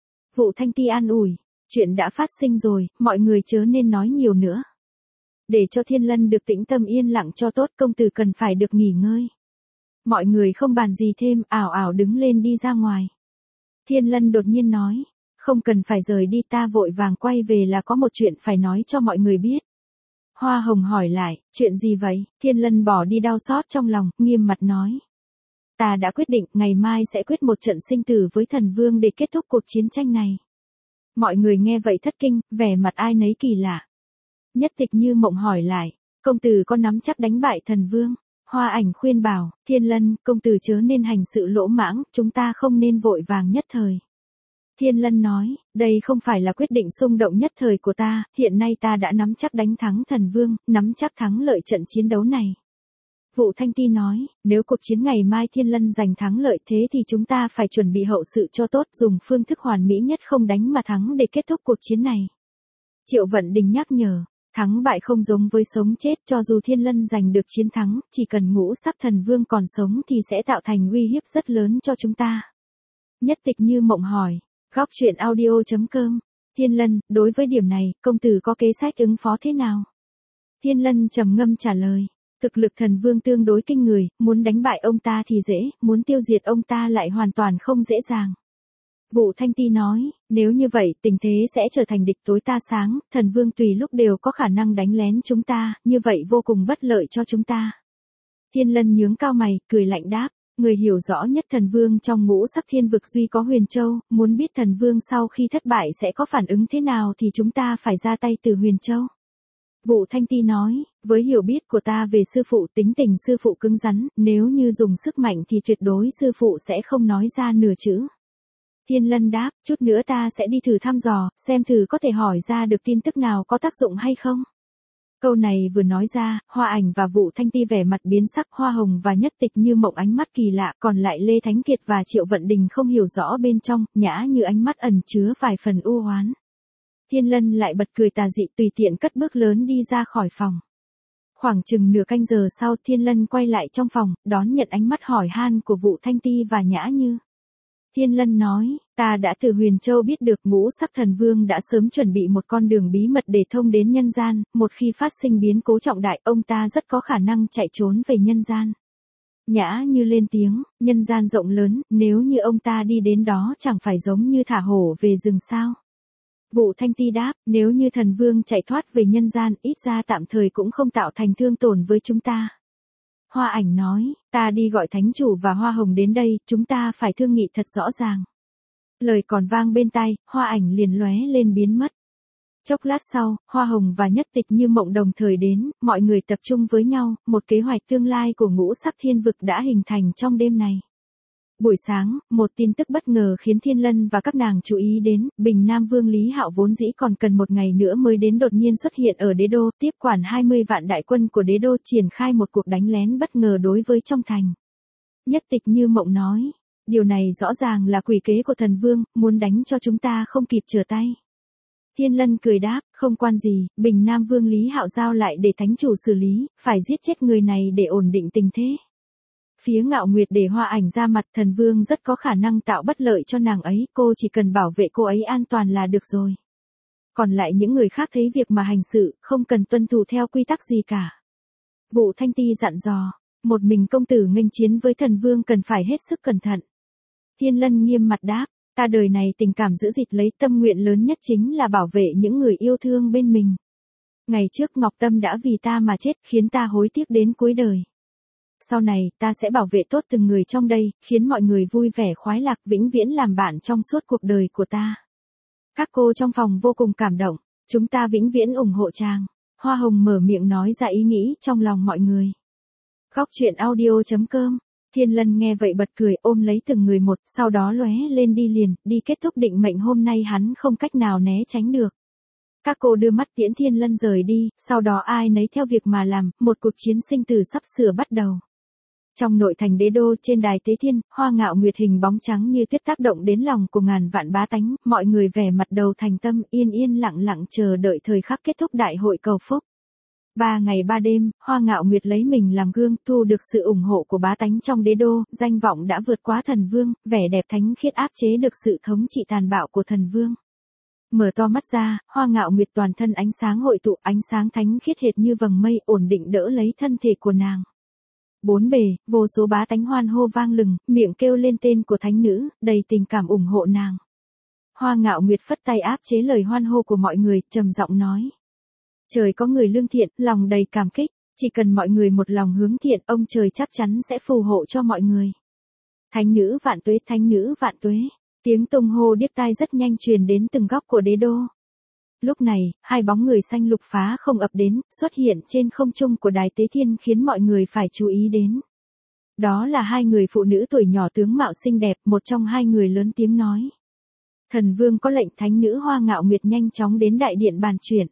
Vụ Thanh Ti an ủi, chuyện đã phát sinh rồi, mọi người chớ nên nói nhiều nữa. Để cho Thiên Lân được tĩnh tâm yên lặng cho tốt, công tử cần phải được nghỉ ngơi. Mọi người không bàn gì thêm, ảo ảo đứng lên đi ra ngoài. Thiên Lân đột nhiên nói, không cần phải rời đi, ta vội vàng quay về là có một chuyện phải nói cho mọi người biết. Hoa Hồng hỏi lại, chuyện gì vậy? Thiên Lân bỏ đi đau xót trong lòng, nghiêm mặt nói. Ta đã quyết định, ngày mai sẽ quyết một trận sinh tử với thần vương để kết thúc cuộc chiến tranh này. Mọi người nghe vậy thất kinh, vẻ mặt ai nấy kỳ lạ. Nhất Tịch Như Mộng hỏi lại, công tử có nắm chắc đánh bại thần vương? Hoa Ảnh khuyên bảo, Thiên Lân, công tử chớ nên hành sự lỗ mãng, chúng ta không nên vội vàng nhất thời. Thiên Lân nói, đây không phải là quyết định xung động nhất thời của ta, hiện nay ta đã nắm chắc đánh thắng thần vương, nắm chắc thắng lợi trận chiến đấu này. Vụ Thanh Ti nói, nếu cuộc chiến ngày mai Thiên Lân giành thắng lợi thế thì chúng ta phải chuẩn bị hậu sự cho tốt, dùng phương thức hoàn mỹ nhất không đánh mà thắng để kết thúc cuộc chiến này. Triệu Vận Đình nhắc nhở, thắng bại không giống với sống chết, cho dù Thiên Lân giành được chiến thắng, chỉ cần ngũ sắc thần vương còn sống thì sẽ tạo thành uy hiếp rất lớn cho chúng ta. Nhất Tịch Như Mộng hỏi, góc truyện audio chấm com, Thiên Lân, đối với điểm này, công tử có kế sách ứng phó thế nào? Thiên Lân trầm ngâm trả lời, thực lực thần vương tương đối kinh người, muốn đánh bại ông ta thì dễ, muốn tiêu diệt ông ta lại hoàn toàn không dễ dàng. Vụ Thanh Ti nói, nếu như vậy tình thế sẽ trở thành địch tối ta sáng, thần vương tùy lúc đều có khả năng đánh lén chúng ta, như vậy vô cùng bất lợi cho chúng ta. Thiên Lân nhướng cao mày, cười lạnh đáp, người hiểu rõ nhất thần vương trong ngũ sắc thiên vực duy có Huyền Châu, muốn biết thần vương sau khi thất bại sẽ có phản ứng thế nào thì chúng ta phải ra tay từ Huyền Châu. Vụ Thanh Ti nói, với hiểu biết của ta về sư phụ, tính tình sư phụ cứng rắn, nếu như dùng sức mạnh thì tuyệt đối sư phụ sẽ không nói ra nửa chữ. Thiên Lân đáp, chút nữa ta sẽ đi thử thăm dò, xem thử có thể hỏi ra được tin tức nào có tác dụng hay không. Câu này vừa nói ra, Hoa Ảnh và Vụ Thanh Ti vẻ mặt biến sắc, Hoa Hồng và Nhất Tịch Như Mộng ánh mắt kỳ lạ, còn lại Lê Thánh Kiệt và Triệu Vận Đình không hiểu rõ bên trong, Nhã Như ánh mắt ẩn chứa vài phần u oán. Thiên Lân lại bật cười tà dị, tùy tiện cất bước lớn đi ra khỏi phòng. Khoảng chừng nửa canh giờ sau, Thiên Lân quay lại trong phòng, đón nhận ánh mắt hỏi han của Vụ Thanh Ti và Nhã Như. Thiên Lân nói, ta đã từ Huyền Châu biết được ngũ sắc thần vương đã sớm chuẩn bị một con đường bí mật để thông đến nhân gian, một khi phát sinh biến cố trọng đại, ông ta rất có khả năng chạy trốn về nhân gian. Nhã Như lên tiếng, nhân gian rộng lớn, nếu như ông ta đi đến đó chẳng phải giống như thả hổ về rừng sao? Vụ Thanh Ti đáp, nếu như thần vương chạy thoát về nhân gian, ít ra tạm thời cũng không tạo thành thương tổn với chúng ta. Hoa Ảnh nói, ta đi gọi thánh chủ và Hoa Hồng đến đây, chúng ta phải thương nghị thật rõ ràng. Lời còn vang bên tai, Hoa Ảnh liền lóe lên biến mất. Chốc lát sau, Hoa Hồng và Nhất Tịch Như Mộng đồng thời đến, mọi người tập trung với nhau, một kế hoạch tương lai của ngũ sắc thiên vực đã hình thành trong đêm này. Buổi sáng, một tin tức bất ngờ khiến Thiên Lân và các nàng chú ý đến, Bình Nam Vương Lý Hạo vốn dĩ còn cần một ngày nữa mới đến đột nhiên xuất hiện ở đế đô, tiếp quản hai mươi vạn đại quân của đế đô, triển khai một cuộc đánh lén bất ngờ đối với trong thành. Nhất Tịch Như Mộng nói, điều này rõ ràng là quỷ kế của thần vương, muốn đánh cho chúng ta không kịp trở tay. Thiên Lân cười đáp, không quan gì, Bình Nam Vương Lý Hạo giao lại để thánh chủ xử lý, phải giết chết người này để ổn định tình thế. Phía Ngạo Nguyệt để Hoa Ảnh ra mặt, thần vương rất có khả năng tạo bất lợi cho nàng ấy, cô chỉ cần bảo vệ cô ấy an toàn là được rồi. Còn lại những người khác thấy việc mà hành sự, không cần tuân thủ theo quy tắc gì cả. Vụ Thanh Ti dặn dò, một mình công tử nghênh chiến với thần vương cần phải hết sức cẩn thận. Thiên Lân nghiêm mặt đáp, ta đời này tình cảm giữ gìn lấy, tâm nguyện lớn nhất chính là bảo vệ những người yêu thương bên mình. Ngày trước Ngọc Tâm đã vì ta mà chết, khiến ta hối tiếc đến cuối đời. Sau này, ta sẽ bảo vệ tốt từng người trong đây, khiến mọi người vui vẻ khoái lạc, vĩnh viễn làm bạn trong suốt cuộc đời của ta. Các cô trong phòng vô cùng cảm động, chúng ta vĩnh viễn ủng hộ chàng. Hoa Hồng mở miệng nói ra ý nghĩ trong lòng mọi người. Góc truyện audio chấm com, Thiên Lân nghe vậy bật cười, ôm lấy từng người một, sau đó lóe lên đi liền, đi kết thúc định mệnh hôm nay hắn không cách nào né tránh được. Các cô đưa mắt tiễn Thiên Lân rời đi, sau đó ai nấy theo việc mà làm, một cuộc chiến sinh tử sắp sửa bắt đầu. Trong nội thành đế đô trên đài Tế Thiên, Hoa Ngạo Nguyệt hình bóng trắng như tuyết tác động đến lòng của ngàn vạn bá tánh, mọi người vẻ mặt đầu thành tâm yên yên lặng lặng chờ đợi thời khắc kết thúc đại hội cầu phúc. Ba ngày ba đêm, Hoa Ngạo Nguyệt lấy mình làm gương, thu được sự ủng hộ của bá tánh trong đế đô, danh vọng đã vượt quá thần vương, vẻ đẹp thánh khiết áp chế được sự thống trị tàn bạo của thần vương. Mở to mắt ra, Hoa Ngạo Nguyệt toàn thân ánh sáng hội tụ, ánh sáng thánh khiết hệt như vầng mây ổn định đỡ lấy thân thể của nàng. Bốn bề, vô số bá tánh hoan hô vang lừng, miệng kêu lên tên của thánh nữ, đầy tình cảm ủng hộ nàng. Hoa Ngạo Nguyệt phất tay áp chế lời hoan hô của mọi người, trầm giọng nói. Trời có người lương thiện, lòng đầy cảm kích, chỉ cần mọi người một lòng hướng thiện, ông trời chắc chắn sẽ phù hộ cho mọi người. Thánh nữ vạn tuế, thánh nữ vạn tuế. Tiếng tung hô điếc tai rất nhanh truyền đến từng góc của đế đô. Lúc này, hai bóng người xanh lục phá không ập đến, xuất hiện trên không trung của đài Tế Thiên khiến mọi người phải chú ý đến. Đó là hai người phụ nữ tuổi nhỏ tướng mạo xinh đẹp, một trong hai người lớn tiếng nói. Thần vương có lệnh, thánh nữ Hoa Ngạo Nguyệt nhanh chóng đến đại điện bàn chuyện.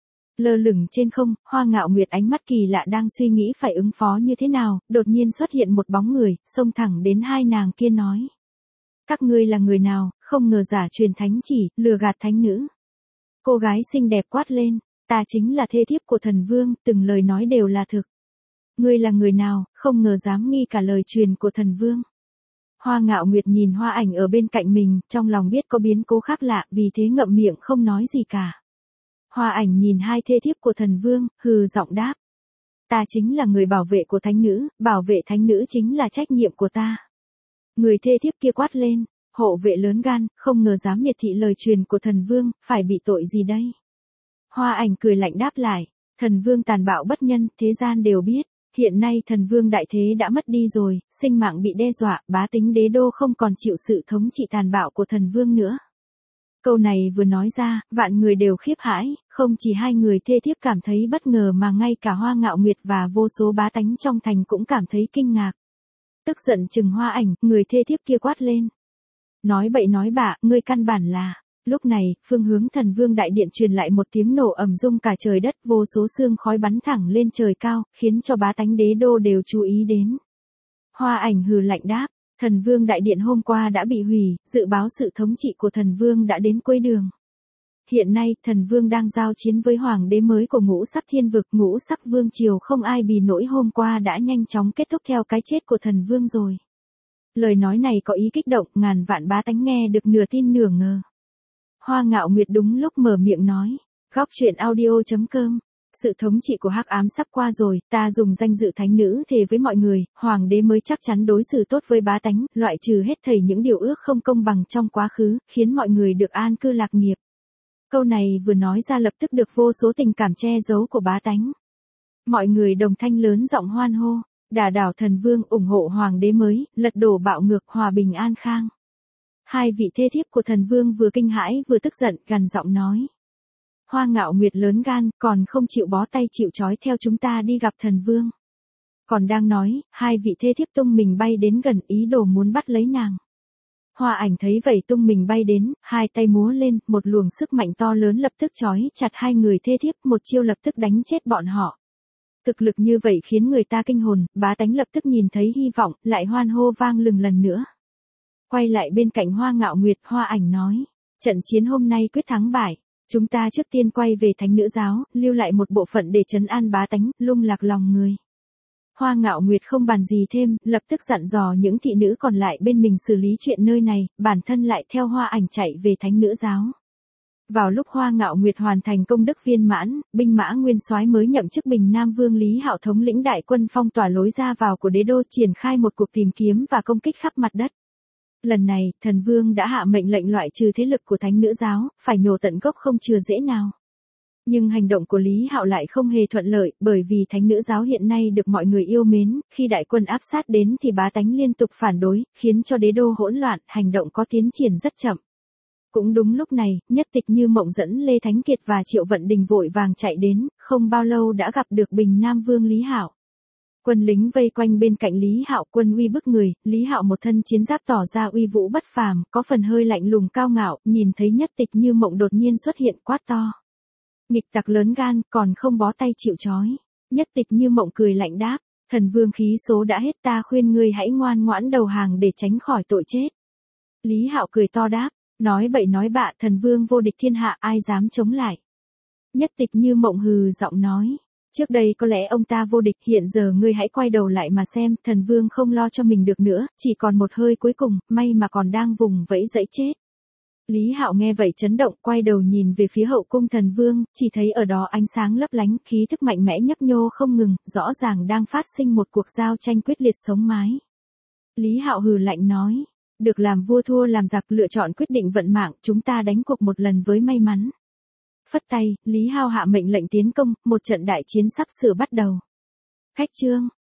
Lơ lửng trên không, Hoa Ngạo Nguyệt ánh mắt kỳ lạ đang suy nghĩ phải ứng phó như thế nào, đột nhiên xuất hiện một bóng người, xông thẳng đến hai nàng kia nói. Các ngươi là người nào, không ngờ giả truyền thánh chỉ, lừa gạt thánh nữ. Cô gái xinh đẹp quát lên, ta chính là thê thiếp của thần vương, từng lời nói đều là thực. Ngươi là người nào, không ngờ dám nghi cả lời truyền của thần vương. Hoa Ngạo Nguyệt nhìn Hoa Ảnh ở bên cạnh mình, trong lòng biết có biến cố khác lạ, vì thế ngậm miệng không nói gì cả. Hoa Ảnh nhìn hai thê thiếp của thần vương, hừ giọng đáp. Ta chính là người bảo vệ của thánh nữ, bảo vệ thánh nữ chính là trách nhiệm của ta. Người thê thiếp kia quát lên, hộ vệ lớn gan, không ngờ dám miệt thị lời truyền của thần vương, phải bị tội gì đây? Hoa Ảnh cười lạnh đáp lại, thần vương tàn bạo bất nhân, thế gian đều biết, hiện nay thần vương đại thế đã mất đi rồi, sinh mạng bị đe dọa, bá tính đế đô không còn chịu sự thống trị tàn bạo của thần vương nữa. Câu này vừa nói ra, vạn người đều khiếp hãi, không chỉ hai người thê thiếp cảm thấy bất ngờ mà ngay cả Hoa Ngạo Nguyệt và vô số bá tánh trong thành cũng cảm thấy kinh ngạc. Tức giận chừng Hoa Ảnh, người thê thiếp kia quát lên. Nói bậy nói bạ, ngươi căn bản là. Lúc này, phương hướng thần vương đại điện truyền lại một tiếng nổ ầm rung cả trời đất, vô số xương khói bắn thẳng lên trời cao, khiến cho bá tánh đế đô đều chú ý đến. Hoa Ảnh hừ lạnh đáp, thần vương đại điện hôm qua đã bị hủy, dự báo sự thống trị của thần vương đã đến cuối đường. Hiện nay, thần vương đang giao chiến với hoàng đế mới của ngũ sắc thiên vực, ngũ sắc vương triều không ai bì nổi hôm qua đã nhanh chóng kết thúc theo cái chết của thần vương rồi. Lời nói này có ý kích động, ngàn vạn bá tánh nghe được nửa tin nửa ngờ. Hoa Ngạo Nguyệt đúng lúc mở miệng nói, góc truyện audio chấm com. Sự thống trị của hắc ám sắp qua rồi, ta dùng danh dự thánh nữ thề với mọi người, hoàng đế mới chắc chắn đối xử tốt với bá tánh, loại trừ hết thảy những điều ước không công bằng trong quá khứ, khiến mọi người được an cư lạc nghiệp. Câu này vừa nói ra lập tức được vô số tình cảm che giấu của bá tánh. Mọi người đồng thanh lớn giọng hoan hô, đả đảo thần vương, ủng hộ hoàng đế mới, lật đổ bạo ngược, hòa bình an khang. Hai vị thê thiếp của thần vương vừa kinh hãi vừa tức giận, gằn giọng nói. Hoa Ngạo Nguyệt lớn gan, còn không chịu bó tay chịu trói theo chúng ta đi gặp thần vương. Còn đang nói, hai vị thê thiếp tung mình bay đến gần, ý đồ muốn bắt lấy nàng. Hoa Ảnh thấy vậy tung mình bay đến, hai tay múa lên, một luồng sức mạnh to lớn lập tức trói chặt hai người thê thiếp, một chiêu lập tức đánh chết bọn họ. Thực lực như vậy khiến người ta kinh hồn, bá tánh lập tức nhìn thấy hy vọng, lại hoan hô vang lừng lần nữa. Quay lại bên cạnh Hoa Ngạo Nguyệt, Hoa Ảnh nói, trận chiến hôm nay quyết thắng bại. Chúng ta trước tiên quay về thánh nữ giáo, lưu lại một bộ phận để trấn an bá tánh, lung lạc lòng người. Hoa Ngạo Nguyệt không bàn gì thêm, lập tức dặn dò những thị nữ còn lại bên mình xử lý chuyện nơi này, bản thân lại theo Hoa Ảnh chạy về thánh nữ giáo. Vào lúc Hoa Ngạo Nguyệt hoàn thành công đức viên mãn, binh mã nguyên soái mới nhậm chức Bình Nam Vương Lý Hạo thống lĩnh đại quân phong tỏa lối ra vào của đế đô, triển khai một cuộc tìm kiếm và công kích khắp mặt đất. Lần này, thần vương đã hạ mệnh lệnh loại trừ thế lực của thánh nữ giáo, phải nhổ tận gốc không chừa dễ nào. Nhưng hành động của Lý Hạo lại không hề thuận lợi, bởi vì thánh nữ giáo hiện nay được mọi người yêu mến, khi đại quân áp sát đến thì bá tánh liên tục phản đối, khiến cho đế đô hỗn loạn, hành động có tiến triển rất chậm. Cũng đúng lúc này, Nhất Tịch Như Mộng dẫn Lê Thánh Kiệt và Triệu Vận Đình vội vàng chạy đến, không bao lâu đã gặp được Bình Nam Vương Lý Hạo. Quân lính vây quanh bên cạnh Lý Hạo, quân uy bức người, Lý Hạo một thân chiến giáp tỏ ra uy vũ bất phàm, có phần hơi lạnh lùng cao ngạo, nhìn thấy Nhất Tịch Như Mộng đột nhiên xuất hiện quát to. Nghịch tặc lớn gan, còn không bó tay chịu trói. Nhất Tịch Như Mộng cười lạnh đáp, Thần vương khí số đã hết, ta khuyên ngươi hãy ngoan ngoãn đầu hàng để tránh khỏi tội chết. Lý Hạo cười to đáp, nói bậy nói bạ, thần vương vô địch thiên hạ, ai dám chống lại. Nhất Tịch Như Mộng hừ giọng nói, trước đây có lẽ ông ta vô địch, hiện giờ ngươi hãy quay đầu lại mà xem, thần vương không lo cho mình được nữa, chỉ còn một hơi cuối cùng, may mà còn đang vùng vẫy dẫy chết. Lý Hạo nghe vậy chấn động, quay đầu nhìn về phía hậu cung thần vương, chỉ thấy ở đó ánh sáng lấp lánh, khí thức mạnh mẽ nhấp nhô không ngừng, rõ ràng đang phát sinh một cuộc giao tranh quyết liệt sống mái. Lý Hạo hừ lạnh nói, được làm vua thua làm giặc, lựa chọn quyết định vận mạng, chúng ta đánh cuộc một lần với may mắn. Phất tay, Lý Hạo hạ mệnh lệnh tiến công, một trận đại chiến sắp sửa bắt đầu. Khách trương